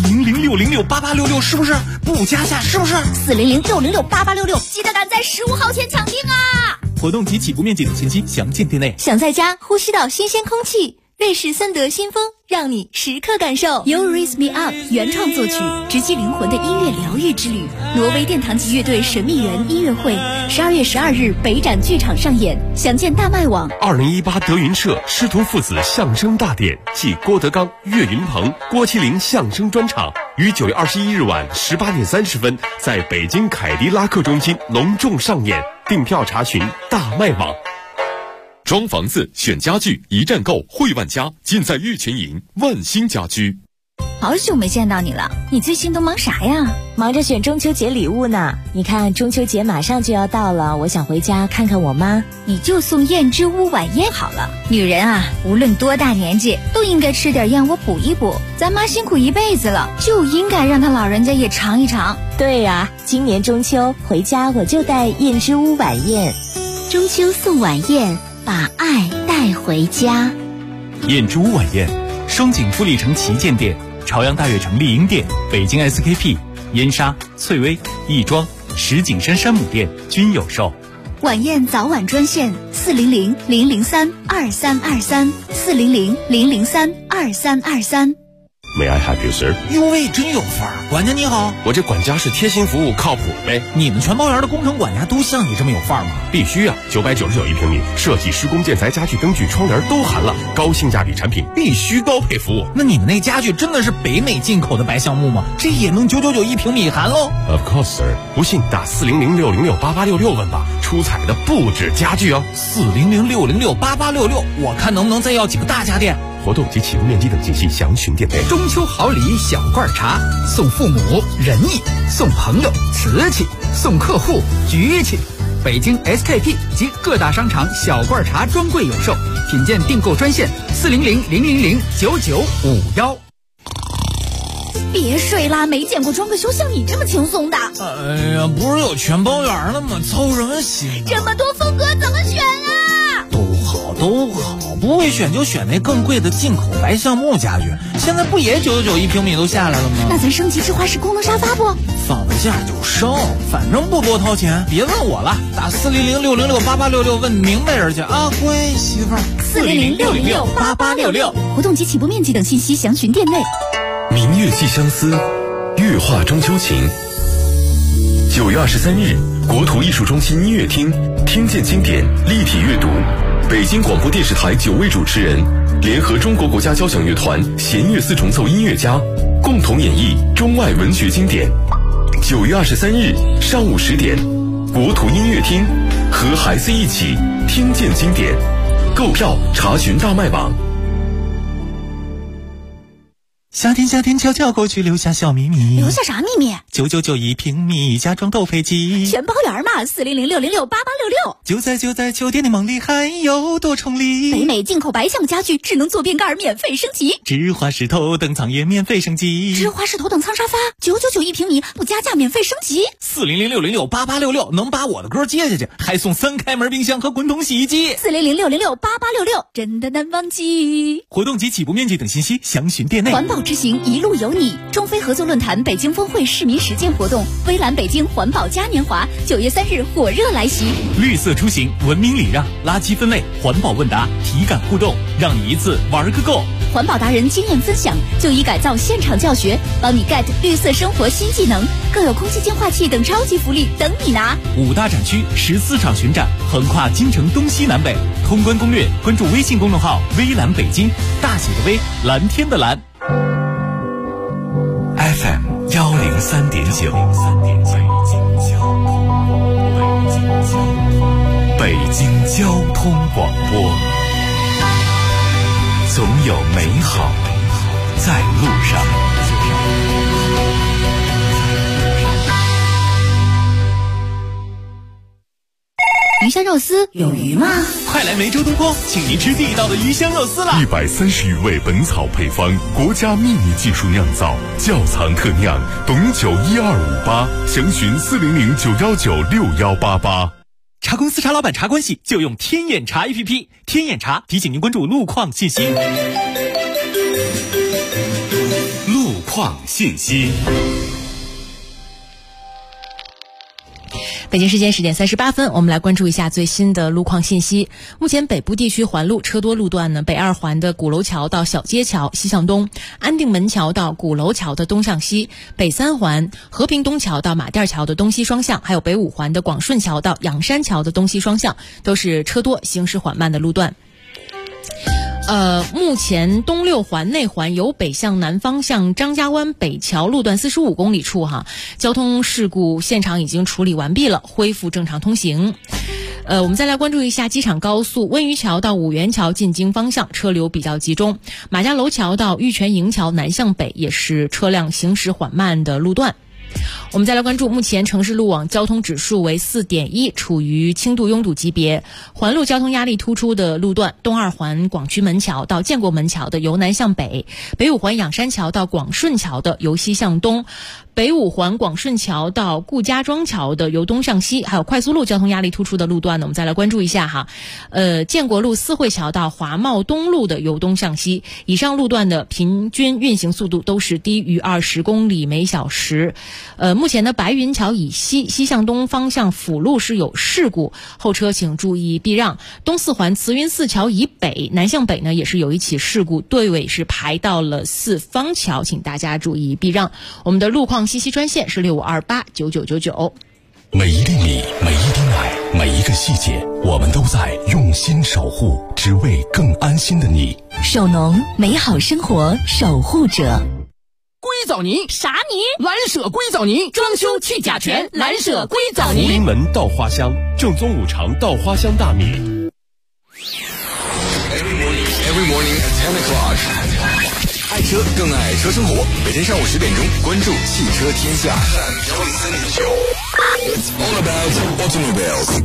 E: 4006068866是不是？不加价是不是
M: ？4006068866，记得赶在15号前抢订啊！
E: 活动及起步面积等信息详见店内。
H: 想在家呼吸到新鲜空气，瑞士森德新风
M: 让你时刻感受。You Raise Me Up 原创作曲，直击灵魂的音乐疗愈之旅。挪威殿堂级乐队神秘人音乐会，12月12日北展剧场上演，详见大麦网。
O: 2018德云社师徒父子相声大典暨郭德纲、岳云鹏、郭麒麟相声专场于9月21日晚18点30分在北京凯迪拉克中心隆重上演，订票查询大麦网。
N: 装房子、选家具，一站购汇万家，尽在玉泉营万兴家居。
M: 好久没见到你了，你最近都忙啥呀？
P: 忙着选中秋节礼物呢。你看中秋节马上就要到了，我想回家看看我妈。
M: 你就送燕之屋晚宴好了。女人啊，无论多大年纪，都应该吃点燕窝补一补。咱妈辛苦一辈子了，就应该让她老人家也尝一尝。
P: 对呀，今年中秋回家我就带燕之屋晚宴。
F: 中秋送晚宴，把爱带回家。
E: 燕之屋晚宴，双井富力城旗舰店、朝阳大悦城丽婴店、北京 SKP、燕莎、翠微、亦庄、石景山山姆店均有售。
M: 晚宴早晚专线400-003-2323 400-003-2323。
O: May I help you, sir？
Q: 哟喂，真有范儿！管家你好，
O: 我这管家是贴心服务，靠谱呗。
Q: 你们全包园的工程管家都像你这么有范儿吗？
O: 必须啊！999一平米，设计、施工、建材、家具、灯具、窗帘都含了，高性价比产品，必须高配服务。
Q: 那你们那家具真的是北美进口的白橡木吗？这也能999一平米含喽
O: ？Of course, sir。不信打400-606-8866问吧，出彩的不止家具哦。
Q: 400-606-8866，我看能不能再要几个大家电。
O: 活动及起步面积等信息详询店内。
R: 中秋好礼小罐茶，送父母仁义，送朋友瓷器，送客户局气。北京 SKP 及各大商场小罐茶专柜有售，品鉴订购专线400-000-9951。
M: 别睡啦，没见过装个修像你这么轻松的。
Q: 哎呀，不是有全包园了吗？操什么心？
M: 这么多风格怎么选啊？
Q: 都好，不会选就选那更贵的进口白橡木家具。现在不也999一平米都下来了吗？
M: 那咱升级智化式功能沙发不？
Q: 放了假就升，反正不多掏钱。别问我了，打400-606-8866问明白人去啊，乖媳妇儿。
M: 400-606-8866，活动及起步面积等信息详询店内。
N: 明月寄相思，月画中秋情。9月23日，国土艺术中心音乐厅，听见经典，立体阅读。北京广播电视台9位主持人联合中国国家交响乐团弦乐四重奏音乐家，共同演绎中外文学经典。9月23日上午10点，国土音乐厅，和孩子一起听见经典。购票查询大麦网。
E: 夏天悄悄过去，留下小秘密。
M: 留下啥秘密
E: ？999一平米，家装斗飞机。
M: 全包园嘛，400-606-8866。
E: 就在秋天的梦里，还有多重礼。
M: 北美进口白橡家具，智能坐便盖免费升级。
E: 智华式头等舱也免费升级。
M: 智华式头等舱沙发999一平米，不加价免费升级。
Q: 400-606-8866能把我的歌接下去，还送3开门冰箱和滚筒洗衣机。
M: 400-606-8866，真的难忘记。
E: 活动及起步面积等信息详询店内。
M: 环保之行一路有你，中非合作论坛北京峰会市民实践活动，微蓝北京环保嘉年华9月3日火热来袭。
E: 绿色出行，文明礼让，垃圾分类，环保问答，体感互动，让你一次玩个够。
M: 环保达人经验分享，就医改造现场教学，帮你 get 绿色生活新技能，更有空气净化器等超级福利等你拿。
E: 5大展区14场巡展，横跨京城东西南北。通关攻略，关注微信公众号微蓝北京，大写的微，蓝天的蓝。
D: FM 103.9，北京交通广播，总有美好在路上。
M: 鱼香肉丝有鱼吗？
E: 快来梅州东坡，请您吃地道的鱼香肉丝啦
N: ！130余味本草配方，国家秘密技术酿造，窖藏特酿，董酒12588，详询400-919-6188。
E: 茶公司茶老板茶关系就用天眼茶 APP， 天眼茶提醒您关注路况信息。
N: 路况信息。
A: 北京时间10点38分，我们来关注一下最新的路况信息。目前北部地区环路车多路段呢，北二环的鼓楼桥到小街桥西向东，安定门桥到鼓楼桥的东向西，北三环和平东桥到马甸桥的东西双向，还有北五环的广顺桥到仰山桥的东西双向，都是车多行驶缓慢的路段。目前东六环内环由北向南方向张家湾北桥路段45公里处交通事故现场已经处理完毕了，恢复正常通行。我们再来关注一下机场高速温榆桥到五元桥进京方向车流比较集中，马家楼桥到玉泉营桥南向北也是车辆行驶缓慢的路段。我们再来关注，目前城市路网交通指数为4.1，处于轻度拥堵级别。环路交通压力突出的路段，东二环广渠门桥到建国门桥的由南向北，北五环仰山桥到广顺桥的由西向东，北五环广顺桥到顾家庄桥的由东向西，还有快速路交通压力突出的路段呢，我们再来关注一下建国路四惠桥到华茂东路的由东向西，以上路段的平均运行速度都是低于20公里每小时。目前的白云桥以西西向东方向辅路是有事故，后车请注意避让。东四环慈云寺桥以北南向北呢也是有一起事故，队尾是排到了四方桥，请大家注意避让。我们的路况信息专线是65289999。
N: 每一厘米，每一滴奶，每一个细节，我们都在用心守护，只为更安心的你。
P: 首农，美好生活守护者。
R: 硅藻泥
H: 啥泥？
R: 蓝舍硅藻泥，装修去甲醛，蓝舍硅藻泥。
O: 福临门稻花香，正宗五常稻花香大米。
I: Every morning at 10 o'clock， 爱车更爱车生活。每天上午10点钟，关注汽车天下。It's all about automobiles。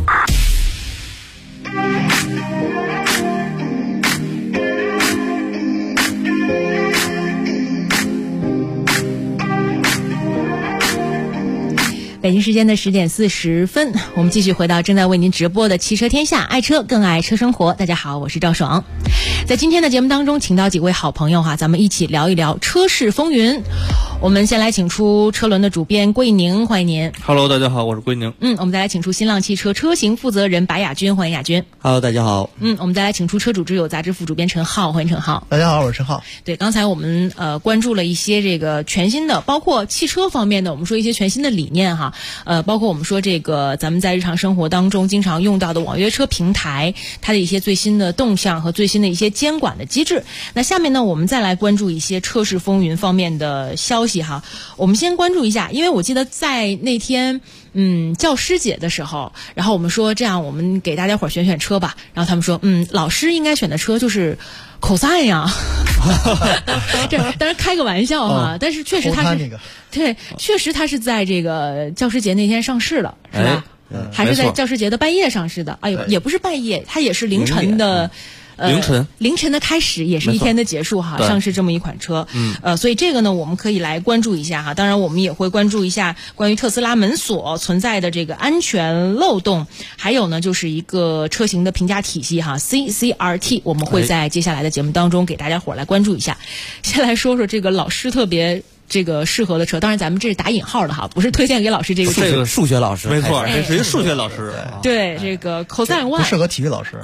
A: 北京时间的10点40分，我们继续回到正在为您直播的汽车天下，爱车更爱车生活。大家好，我是赵爽。在今天的节目当中，请到几位好朋友咱们一起聊一聊车市风云。我们先来请出车轮的主编郭一宁，欢迎您。
L: Hello， 大家好，我是郭一宁。
A: 我们再来请出新浪汽车车型负责人白雅军，欢迎雅军。
K: Hello， 大家好。
A: 我们再来请出车主之友杂志副主编陈浩，欢迎陈浩。
J: 大家好，我是陈浩。
A: 对，刚才我们关注了一些这个全新的，包括汽车方面的，我们说一些全新的理念包括我们说这个咱们在日常生活当中经常用到的网约车平台，它的一些最新的动向和最新的一些监管的机制。那下面呢，我们再来关注一些车市风云方面的消息我们先关注一下，因为我记得在那天教师节的时候，然后我们说这样我们给大家伙选选车吧，然后他们说老师应该选的车就是口塞呀这当然开个玩笑但是确实它是对，确实它是在这个教师节那天上市了，是吧？还是在教师节的半夜上市的？也不是半夜，它也是凌晨的。凌晨的开始也是一天的结束上市这么一款车。所以这个呢我们可以来关注一下当然我们也会关注一下关于特斯拉门锁存在的这个安全漏洞，还有呢就是一个车型的评价体系CCRT， 我们会在接下来的节目当中给大家伙来关注一下。先来说说这个老师特别这个适合的车，当然咱们这是打引号的不是推荐给老师这个
K: 数学老师，
L: 没错，这是一数学老师。
A: 对，这个 cosine y
J: 不适合体育老师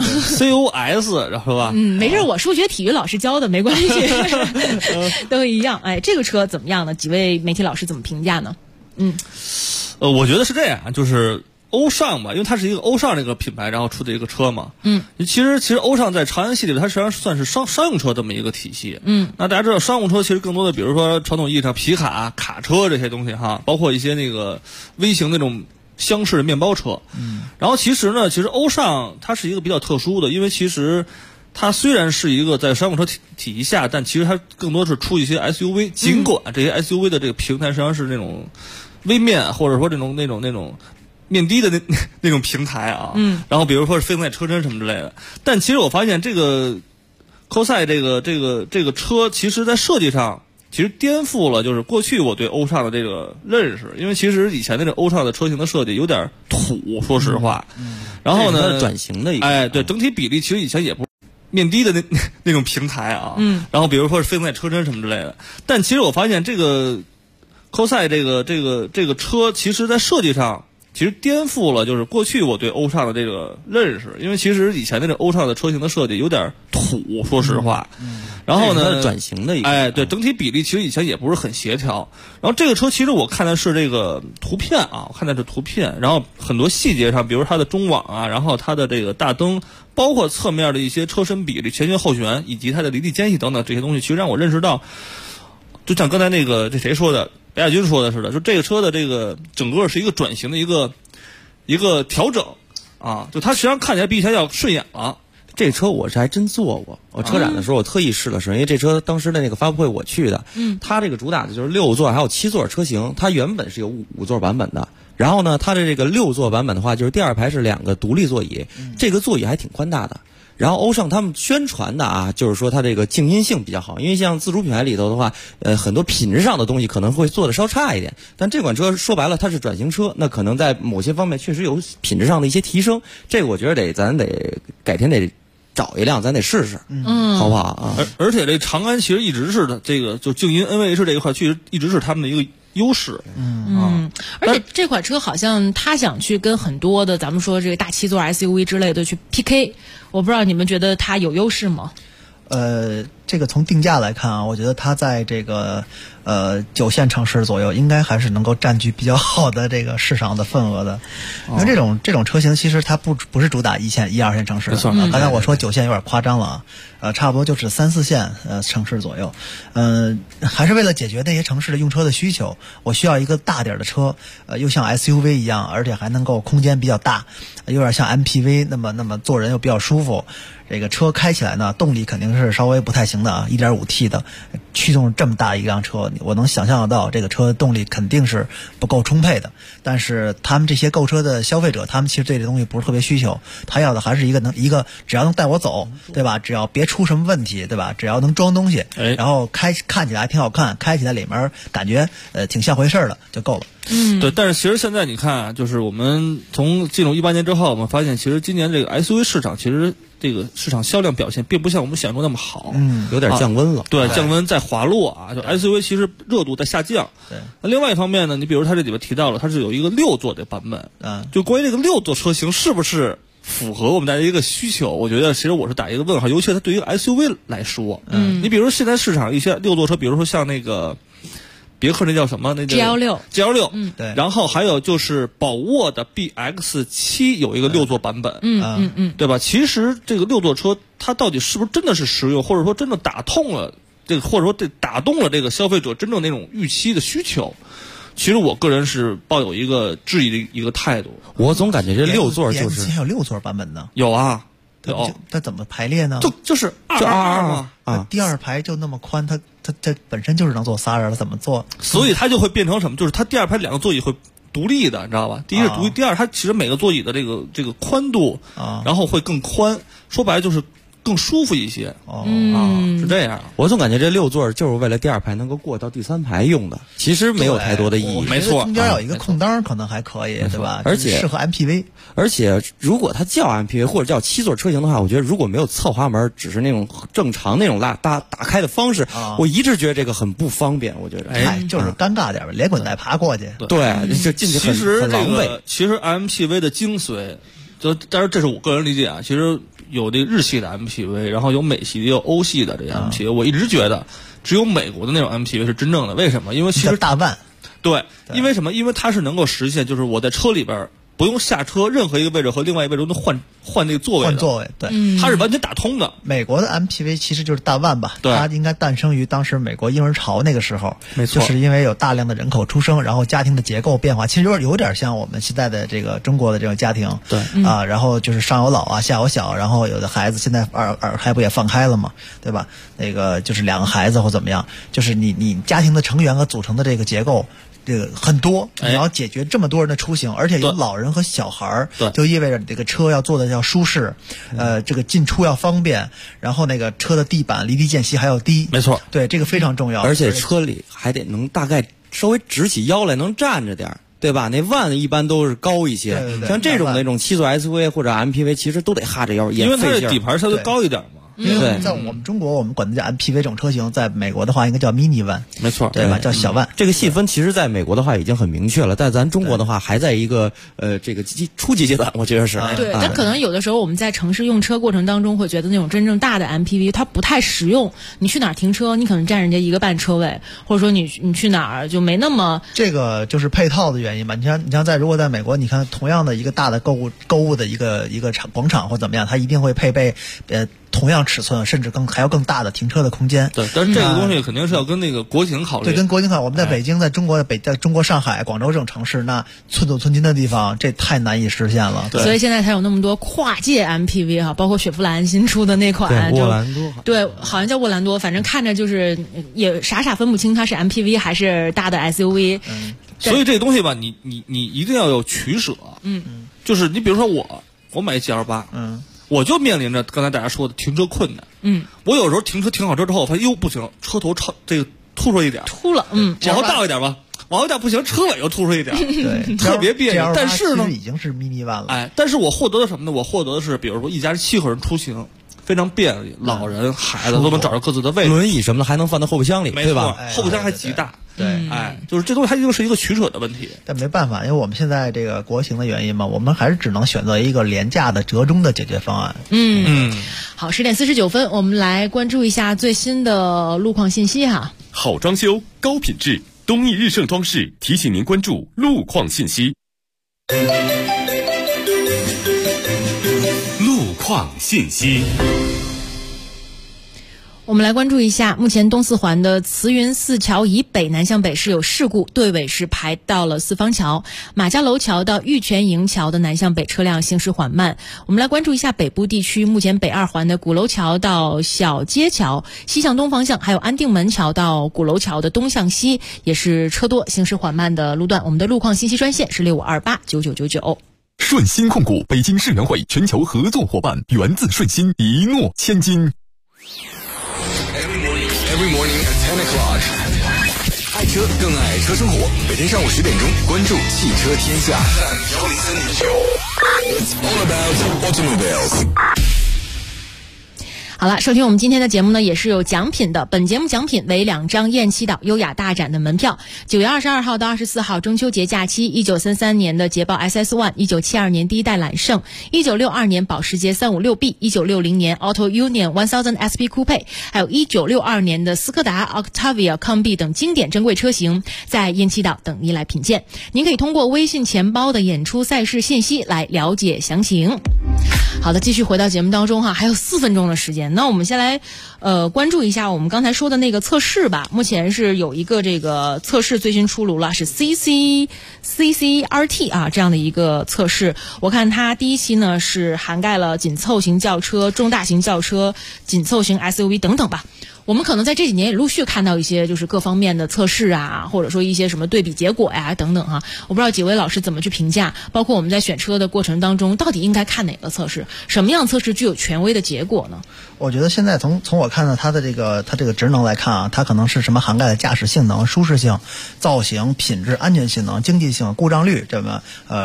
L: COS， 然后吧？
A: 没事，我数学体育老师教的没关系，都一样。这个车怎么样呢？几位媒体老师怎么评价呢？
L: 我觉得是这样，就是欧尚吧，因为它是一个欧尚这个品牌，然后出的一个车嘛。其实欧尚在长安系列它实际上算是商用车这么一个体系。那大家知道商用车其实更多的，比如说传统意义上皮卡、卡车这些东西包括一些那个微型那种厢式的面包车。然后其实欧尚它是一个比较特殊的，因为其实它虽然是一个在商用车体系下，但其实它更多是出一些 SUV， 尽管这些 SUV 的这个平台实际上是那种微面或者说那种面低的那种平台然后比如说是飞行在车身什么之类的，但其实我发现这个 cosine 这个车其实在设计上其实颠覆了就是过去我对欧尚的这个认识，因为其实以前的这欧尚的车型的设计有点土，说实话。然后呢，
K: 转型的一个
L: 对，整体比例其实以前也不面低的那种平台然后比如说是飞行在车身什么之类的，但其实我发现这个 cosine 这个车其实在设计上其实颠覆了就是过去我对欧尚的这个认识，因为其实以前那种欧尚的车型的设计有点土，说实话。然后呢，
K: 转型的一个，
L: 对，整体比例其实以前也不是很协调。然后这个车其实我看的是这个图片啊，我看的是图片，然后很多细节上，比如它的中网啊，然后它的这个大灯，包括侧面的一些车身比例、前悬后悬，以及它的离地间隙等等这些东西，其实让我认识到，就像刚才那个这谁说的，白亚军说的似的，就这个车的这个整个是一个转型的一个调整啊，就它实际上看起来比以前要顺眼了。
K: 这车我是还真坐过，我车展的时候我特意试了试，因为这车当时的那个发布会我去的，它这个主打的就是6座还有7座车型，它原本是有5座版本的，然后呢，它的这个6座版本的话，就是第2排是2个独立座椅，这个座椅还挺宽大的。然后欧尚他们宣传的啊，就是说它这个静音性比较好，因为像自主品牌里头的话，很多品质上的东西可能会做的稍差一点，但这款车说白了它是转型车，那可能在某些方面确实有品质上的一些提升，这个我觉得咱得改天得找一辆，咱得试试，好不好啊？
L: 而且这长安其实一直是的这个就静音 NVH 这一块，其实一直是他们的一个优势。
A: 而且这款车好像他想去跟很多的咱们说这个大7座 SUV 之类的去 PK， 我不知道你们觉得它有优势吗？
J: 这个从定价来看啊，我觉得它在这个9线城市左右，应该还是能够占据比较好的这个市场的份额的。因为这种车型其实它不是主打1线、1、2线城市的。没错，刚才我说9线有点夸张了啊，差不多就是3、4线城市左右。还是为了解决那些城市的用车的需求，我需要一个大点的车，又像 SUV 一样，而且还能够空间比较大，有点像 MPV，那么坐人又比较舒服。这个车开起来呢，动力肯定是稍微不太行的啊，1.5T 的驱动这么大一辆车，我能想象得到这个车动力肯定是不够充沛的。但是他们这些购车的消费者，他们其实对这东西不是特别需求，他要的还是一个只要能带我走，对吧？只要别出什么问题，对吧？只要能装东西，然后看起来挺好看，开起来里面感觉挺像回事的就够了。
L: 对，但是其实现在你看啊，就是我们从进入18年之后，我们发现其实今年这个 SUV 市场其实这个市场销量表现并不像我们想中那么好，
K: 有点降温了。
L: 对，降温在滑落啊，就 SUV 其实热度在下降。
J: 对，
L: 那另外一方面呢，你比如它这里边提到了，它是有一个6座的版本，就关于这个6座车型是不是符合我们大家一个需求，我觉得其实我是打一个问号，尤其是它对于 SUV 来说，你比如现在市场一些6座车，比如说像那个别克那叫什么？那叫 GL6，
J: 对。
L: 然后还有就是宝沃的 BX7 有一个6座版本，对吧？其实这个6座车它到底是不是真的是实用，或者说真的打通了这个，或者说打动了这个消费者真正那种预期的需求？其实我个人是抱有一个质疑的一个态度。
K: 我总感觉这6座就是
J: 还有6座版本呢？
L: 有啊。
J: 它怎么排列呢？
L: 就是2嘛
J: 啊，第2排就那么宽，它本身就是能坐仨人了，怎么坐？
L: 所以它就会变成什么？就是它第2排2个座椅会独立的，你知道吧？第一是独立，第二它其实每个座椅的这个宽度然后会更宽，说白了就是更舒服一些。是这样。
K: 我总感觉这6座就是为了第2排能够过到第3排用的，其实没有太多的意义。
L: 没错，
J: 中间有一个空档可能还可以，对吧？
K: 而且
J: 适合 MPV。
K: 而且如果它叫 MPV 或者叫7座车型的话，我觉得如果没有侧滑门，只是那种正常那种打开的方式，我一直觉得这个很不方便。我觉得，
J: 就是尴尬点吧，连滚带爬过去。
K: 对，就进去很狼狈。
L: 其实 MPV 的精髓，但是这是我个人理解啊。其实有这日系的 MPV， 然后有美系的，也有欧系的这个 MPV。我一直觉得，只有美国的那种 MPV 是真正的。为什么？因为其实
J: 大万。
L: 对，因为什么？因为它是能够实现，就是我在车里边不用下车，任何一个位置和另外一个位置都能换那个座位。
J: 换座位，对，
L: 它是完全打通的。
J: 美国的 MPV 其实就是大万吧，
L: 对，
J: 它应该诞生于当时美国婴儿潮那个时候，
L: 没错，
J: 就是因为有大量的人口出生，然后家庭的结构变化，其实有点像我们现在的这个中国的这种家庭，
L: 对
J: 然后就是上有老啊，下有小，然后有的孩子现在二胎不也放开了嘛，对吧？那个就是2个孩子或怎么样，就是你家庭的成员和组成的这个结构。这个很多，你要解决这么多人的出行，而且有老人和小孩，就意味着这个车要做的要舒适，这个进出要方便，然后那个车的地板离地间隙还要低，
L: 没错，
J: 对，这个非常重要。
K: 而且车里还得能大概稍微直起腰来，能站着点，对吧？那万一般都是高一些，
J: 对
K: 像这种那种7座 SUV 或者 MPV， 其实都得哈着腰，
L: 因为它的底盘稍微高一点嘛。
J: 因为在我们中国，我们管它叫 MPV 这种车型，在美国的话应该叫 mini van，
L: 没错，
J: 对吧？叫小van。
K: 这个细分其实在美国的话已经很明确了，在咱中国的话还在一个这个初级阶段，我觉得是。
A: 对，但可能有的时候我们在城市用车过程当中会觉得那种真正大的 MPV 它不太实用，你去哪儿停车，你可能占人家一个半车位，或者说你去哪儿就没那么。
J: 这个就是配套的原因吧。你像如果在美国，你看同样的一个大的购物的一个广场或怎么样，它一定会配备同样尺寸甚至还要更大的停车的空间。
L: 对，但是这个东西肯定是要跟那个国情考虑。
J: 对，跟国情考虑。我们在北京，在中国上海、广州这种城市，那寸土寸金的地方，这太难以实现了。
A: 对，所以现在才有那么多跨界 MPV 哈，包括雪佛兰新出的那款
K: 沃兰多，
A: 对，好像叫沃兰多，反正看着就是也傻分不清它是 MPV 还是大的 SUV。
L: 所以这东西吧，你一定要有取舍。就是你比如说我买 GL8，我就面临着刚才大家说的停车困难。我有时候停好车之后，我发现不行，车头这个凸出一点，
A: 凸了，
L: 往后倒一点吧，往后倒不行，车尾又凸出一点，
J: 对，
L: 特别别扭。但是呢，
J: 已经是 mini van 了。
L: 但是我获得的什么呢？我获得的是，比如说一家7口人出行。非常便利，老人、孩子都能找到各自的位置，
K: 轮椅什么的还能放在后备箱里，对吧？
L: 后备箱还极大，
J: 对，
L: 就是这东西它就是一个取舍的问题。
J: 但没办法，因为我们现在这个国情的原因嘛，我们还是只能选择一个廉价的折中的解决方案。
A: 好，10点49分，我们来关注一下最新的路况信息哈。
O: 好装修，高品质，东义日盛装饰提醒您关注路况信息。路况信息。
A: 我们来关注一下，目前东四环的慈云寺桥以北南向北是有事故，队尾是排到了四方桥，马家楼桥到玉泉营桥的南向北车辆行驶缓慢。我们来关注一下北部地区，目前北二环的鼓楼桥到小街桥西向东方向，还有安定门桥到鼓楼桥的东向西也是车多行驶缓慢的路段。我们的路况信息专线是65289999。
N: 顺鑫控股北京世园会全球合作伙伴，源自顺鑫，一诺千金。
I: Every morning at 10 o'clock， 爱车更爱车生活。每天上午10点钟，关注汽车天下。It's all about automobiles。
A: 好了，收听我们今天的节目呢，也是有奖品的。本节目奖品为2张雁栖岛优雅大展的门票。9月22号到24号中秋节假期，1933年的捷豹 SS1， 1972年第一代揽胜，1962年保时捷 356B， 1960年 Auto Union 1000 SP Coupe， 还有1962年的斯柯达 Octavia Combi 等经典珍贵车型，在雁栖岛等您来品鉴。您可以通过微信钱包的演出赛事信息来了解详情。好的，继续回到节目当中哈，还有4分钟的时间。那我们先来关注一下我们刚才说的那个测试吧。目前是有一个这个测试最新出炉了，是 CCRT 啊这样的一个测试。我看它第一期呢是涵盖了紧凑型轿车、中大型轿车、紧凑型 SUV 等等吧。我们可能在这几年也陆续看到一些就是各方面的测试啊，或者说一些什么对比结果呀等等哈。我不知道几位老师怎么去评价，包括我们在选车的过程当中，到底应该看哪个测试，什么样测试具有权威的结果呢？
J: 我觉得现在从我看到它这个职能来看啊，它可能是什么涵盖的驾驶性能、舒适性、造型、品质、安全性能、经济性、故障率，这么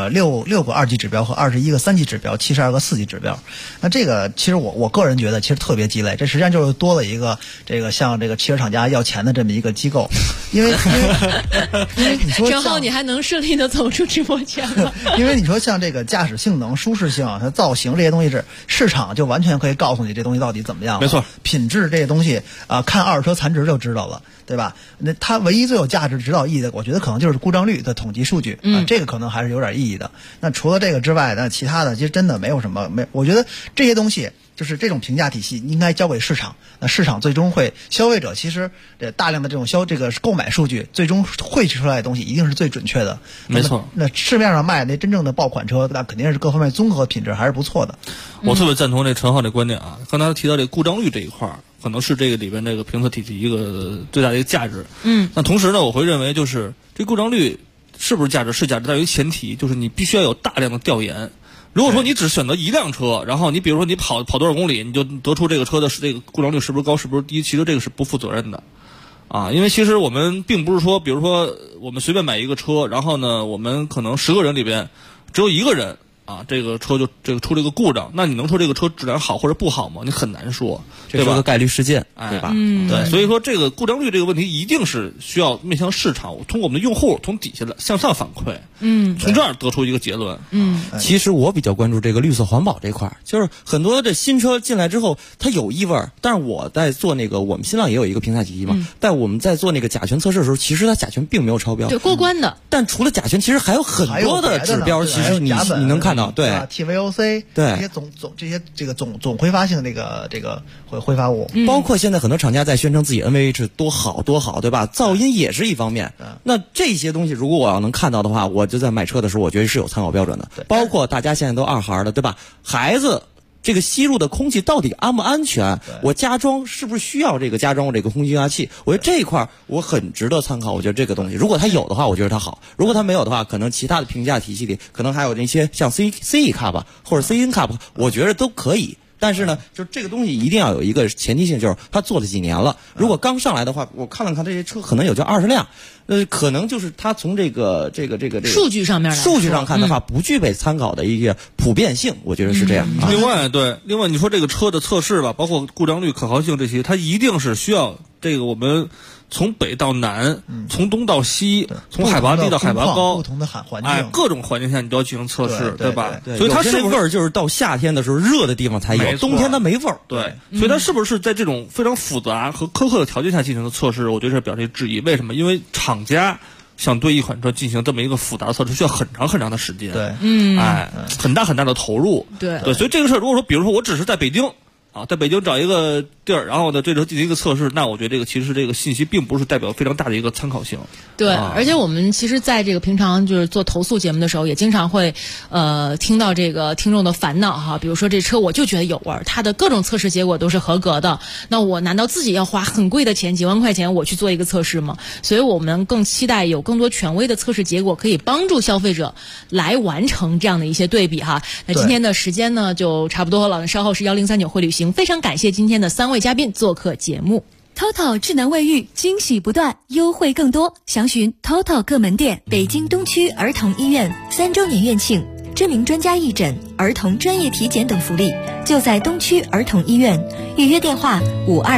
J: 6个2级指标和21个3级指标，72个4级指标。那这个其实我个人觉得其实特别鸡肋，这实际上就是多了一个这个向这个汽车厂家要钱的这么一个机构，因为你说
A: 正好你还能顺利的走出直播间了。
J: 因为你说像这个驾驶性能、舒适性、它造型这些东西，是市场就完全可以告诉你这东西到底怎么样了。
L: 没错，
J: 品质这些东西看二手车残值就知道了，对吧？那它唯一最有价值指导意义的，我觉得可能就是故障率的统计数据这个可能还是有点意义的。那除了这个之外，那其他的其实真的没有什么我觉得这些东西就是这种评价体系应该交给市场，那市场最终会消费者其实大量的这种这个购买数据，最终汇聚出来的东西一定是最准确的。
L: 没错，
J: 那市面上卖那真正的爆款车，那肯定是各方面综合品质还是不错的。
L: 我特别赞同这陈浩这观点啊，刚才提到这故障率这一块儿，可能是这个里边这个评测体系一个最大的一个价值。那同时呢，我会认为就是这故障率是不是价值是价值，但有一个前提，就是你必须要有大量的调研。如果说你只选择一辆车，然后你比如说你跑多少公里，你就得出这个车的这个故障率是不是高，是不是低，其实这个是不负责任的啊。因为其实我们并不是说，比如说我们随便买一个车，然后呢我们可能10个人里边只有1个人啊，这个车就出了一个故障，那你能说这个车质量好或者不好吗？你很难说，对吧？
K: 这是个概率事件，对吧？
L: 对，所以说这个故障率这个问题一定是需要面向市场，通过我们的用户从底下的向上反馈，从这儿得出一个结论。
K: 其实我比较关注这个绿色环保这块，就是很多的新车进来之后，它有异味，但是我在做那个，我们新浪也有一个评价体系嘛，但我们在做那个甲醛测试的时候，其实它甲醛并没有超标，
A: 对，过关的。
K: 但除了甲醛，其实还有很多的指标，其实你能看到，对
J: TVOC，
K: 对
J: 这些这些这个总挥发性这个挥发物，
K: 包括现在很多厂家在宣称自己 NVH 多好，对吧？噪音也是一方面。那这些东西如果我要能看到的话，我就在买车的时候，我觉得是有参考标准的。包括大家现在都2孩的，对吧？孩子这个吸入的空气到底安不安全？我加装是不是需要加装这个空气净化器？我觉得这一块我很值得参考。我觉得这个东西，如果它有的话，我觉得它好；如果它没有的话，可能其他的评价体系里，可能还有那些像 CE Cup 或者 CN Cup， 我觉得都可以。但是呢，就这个东西一定要有一个前提性，就是它做了几年了。如果刚上来的话，我看了看这些车，可能有就20辆，可能就是它从这个
A: 数据上面来
K: 数据上看的话，不具备参考的一个普遍性，我觉得是这样。
L: 另外你说这个车的测试吧，包括故障率、可靠性这些，它一定是需要这个我们从北到南，从东到西，从海拔低到海拔高，
J: 不同的环境，
L: 各种环境下你都要进行测试，对吧？
K: 所以它是味儿就是到夏天的时候热的地方才有，冬天它没味儿。
L: 对，所以它是不是在这种非常复杂和苛刻的条件下进行的测试？我觉得是表示质疑。为什么？因为厂家想对一款车进行这么一个复杂的测试，需要很长很长的时间。
J: 对，
L: 很大很大的投入。
A: 对，
L: 所以这个事儿，如果说，比如说我只是在北京。在北京找一个地儿，然后呢，对这进行一个测试，那我觉得这个其实这个信息并不是代表非常大的一个参考性。
A: 对，而且我们其实在这个平常就是做投诉节目的时候，也经常会听到这个听众的烦恼哈，比如说这车我就觉得有味儿，它的各种测试结果都是合格的，那我难道自己要花很贵的钱，几万块钱我去做一个测试吗？所以我们更期待有更多权威的测试结果，可以帮助消费者来完成这样的一些对比哈。那今天的时间呢就差不多了，稍后是1039会旅行。非常感谢今天的3位嘉宾做客节目。
S: TOTO 智能卫浴，惊喜不断，优惠更多，详询 TOTO 各门店。北京东区儿童医院3周年院庆，知名专家义诊、儿童专业体检等福利，就在东区儿童医院。预约电话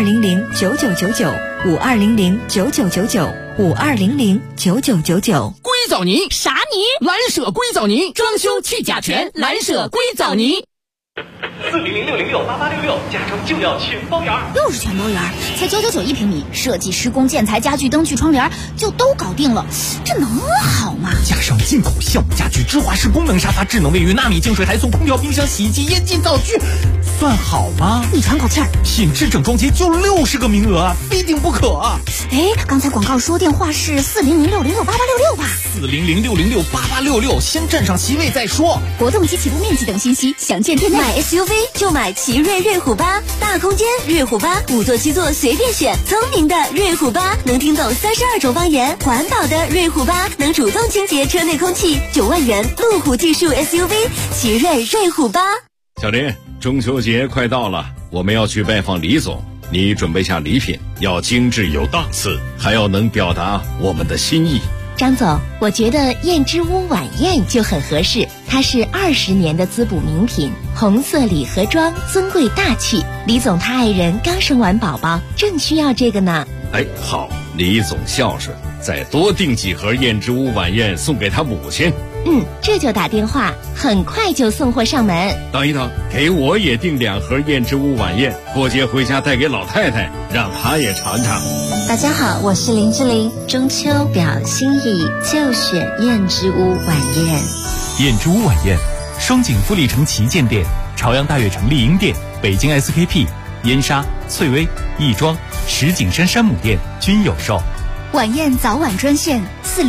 R: 52009999，52009999，52009999。硅藻泥
H: 啥泥？
R: 蓝舍硅藻泥，装修去甲醛，蓝舍硅藻泥。
T: 400-606-8866，加州就要全包圆，
H: 又是全包圆，才999一平米，设计、施工、建材、家具、灯具、窗帘就都搞定了，这能好吗？
Q: 加上进口橡木家具、芝华士功能沙发、智能卫浴、纳米净水，还送空调、冰箱、洗衣机、烟机、灶具，算好吗？
H: 你喘口气儿，
Q: 品质整装节就60个名额，非订不可。
H: 哎，刚才广告说电话是400-606-8866吧
Q: ？400-606-8866，先占上席位再说。
H: 活动及起步面积等信息，详见店内。
F: 买 SUV 就买奇瑞瑞虎8，大空间瑞虎8，5座7座随便选。聪明的瑞虎8能听懂32种方言，环保的瑞虎8能主动清洁车内空气。9万元路虎技术 SUV 奇瑞瑞虎8。
O: 小林，中秋节快到了，我们要去拜访李总，你准备下礼品，要精致有档次，还要能表达我们的心意。
F: 张总，我觉得燕之屋晚宴就很合适，它是20年的滋补名品，红色礼盒装，尊贵大气。李总他爱人刚生完宝宝，正需要这个呢。
O: 哎，好，李总孝顺，再多订几盒燕之屋晚宴送给他母亲。
F: 这就打电话，很快就送货上门。
O: 等一等，给我也订2盒燕之屋晚宴，过节回家带给老太太，让她也尝尝。
F: 大家好，我是林志玲，中秋表心意就选燕之屋晚宴。
E: 燕之屋晚宴，双井富力城旗舰店、朝阳大悦城丽婴店、北京 SKP、燕莎、翠微、亦庄、石景山山姆店均有售。
S: 晚宴早晚专线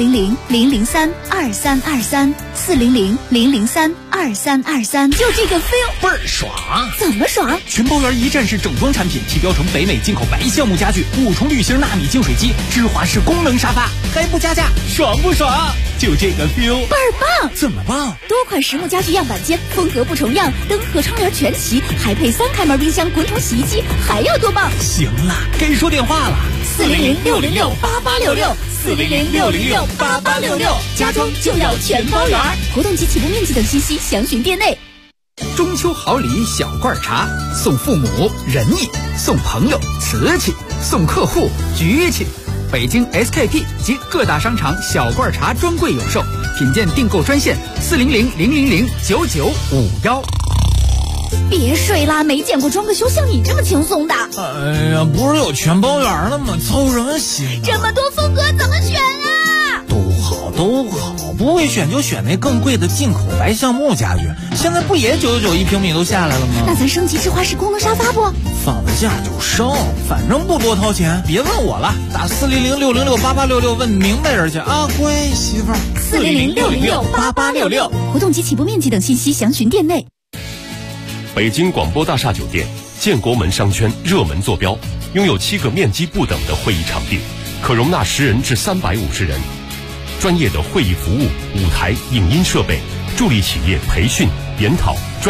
S: 400-003-2323，400-003-2323，就这个 feel
Q: 倍儿爽！
S: 怎么爽？
Q: 全包圆一站式整装产品，提标成北美进口白橡木家具，5重滤芯纳米净水机，芝华士功能沙发，还不加价，爽不爽？就这个 feel
S: 倍儿棒！
Q: 怎么棒？
S: 多款实木家具样板间，风格不重样，灯和窗帘全齐，还配3开门冰箱、滚筒洗衣机，还要多棒？
Q: 行了，该说电话了。
S: 400-606-8866
M: 400-606-8866，家装就要全包圆。活动及起步面积等信息详询店内。
R: 中秋好礼小罐茶，送父母仁义，送朋友瓷器，送客户局气。北京 SKP 及各大商场小罐茶专柜有售，品鉴订购专线400-000-9951。
M: 别睡啦，没见过装个修像你这么轻松的。
U: 哎呀，不是有全包圆了吗？操什么心啊？
M: 这么多风格怎么选啊？
U: 都好，不会选就选那更贵的进口白橡木家具，现在不也999一平米都下来了吗？
M: 那咱升级智化式功能沙发不？
U: 放得下就升，反正不多掏钱，别问我了，打400-606-8866问明白人去啊，乖媳妇儿。
M: 400-606-8866，活动及起步面积等信息详询店内。
O: 北京广播大厦酒店建国门商圈热门坐标，拥有7个面积不等的会议场地，可容纳10人至350人。专业的会议服务、舞台、影音设备，助力企业培训、研讨。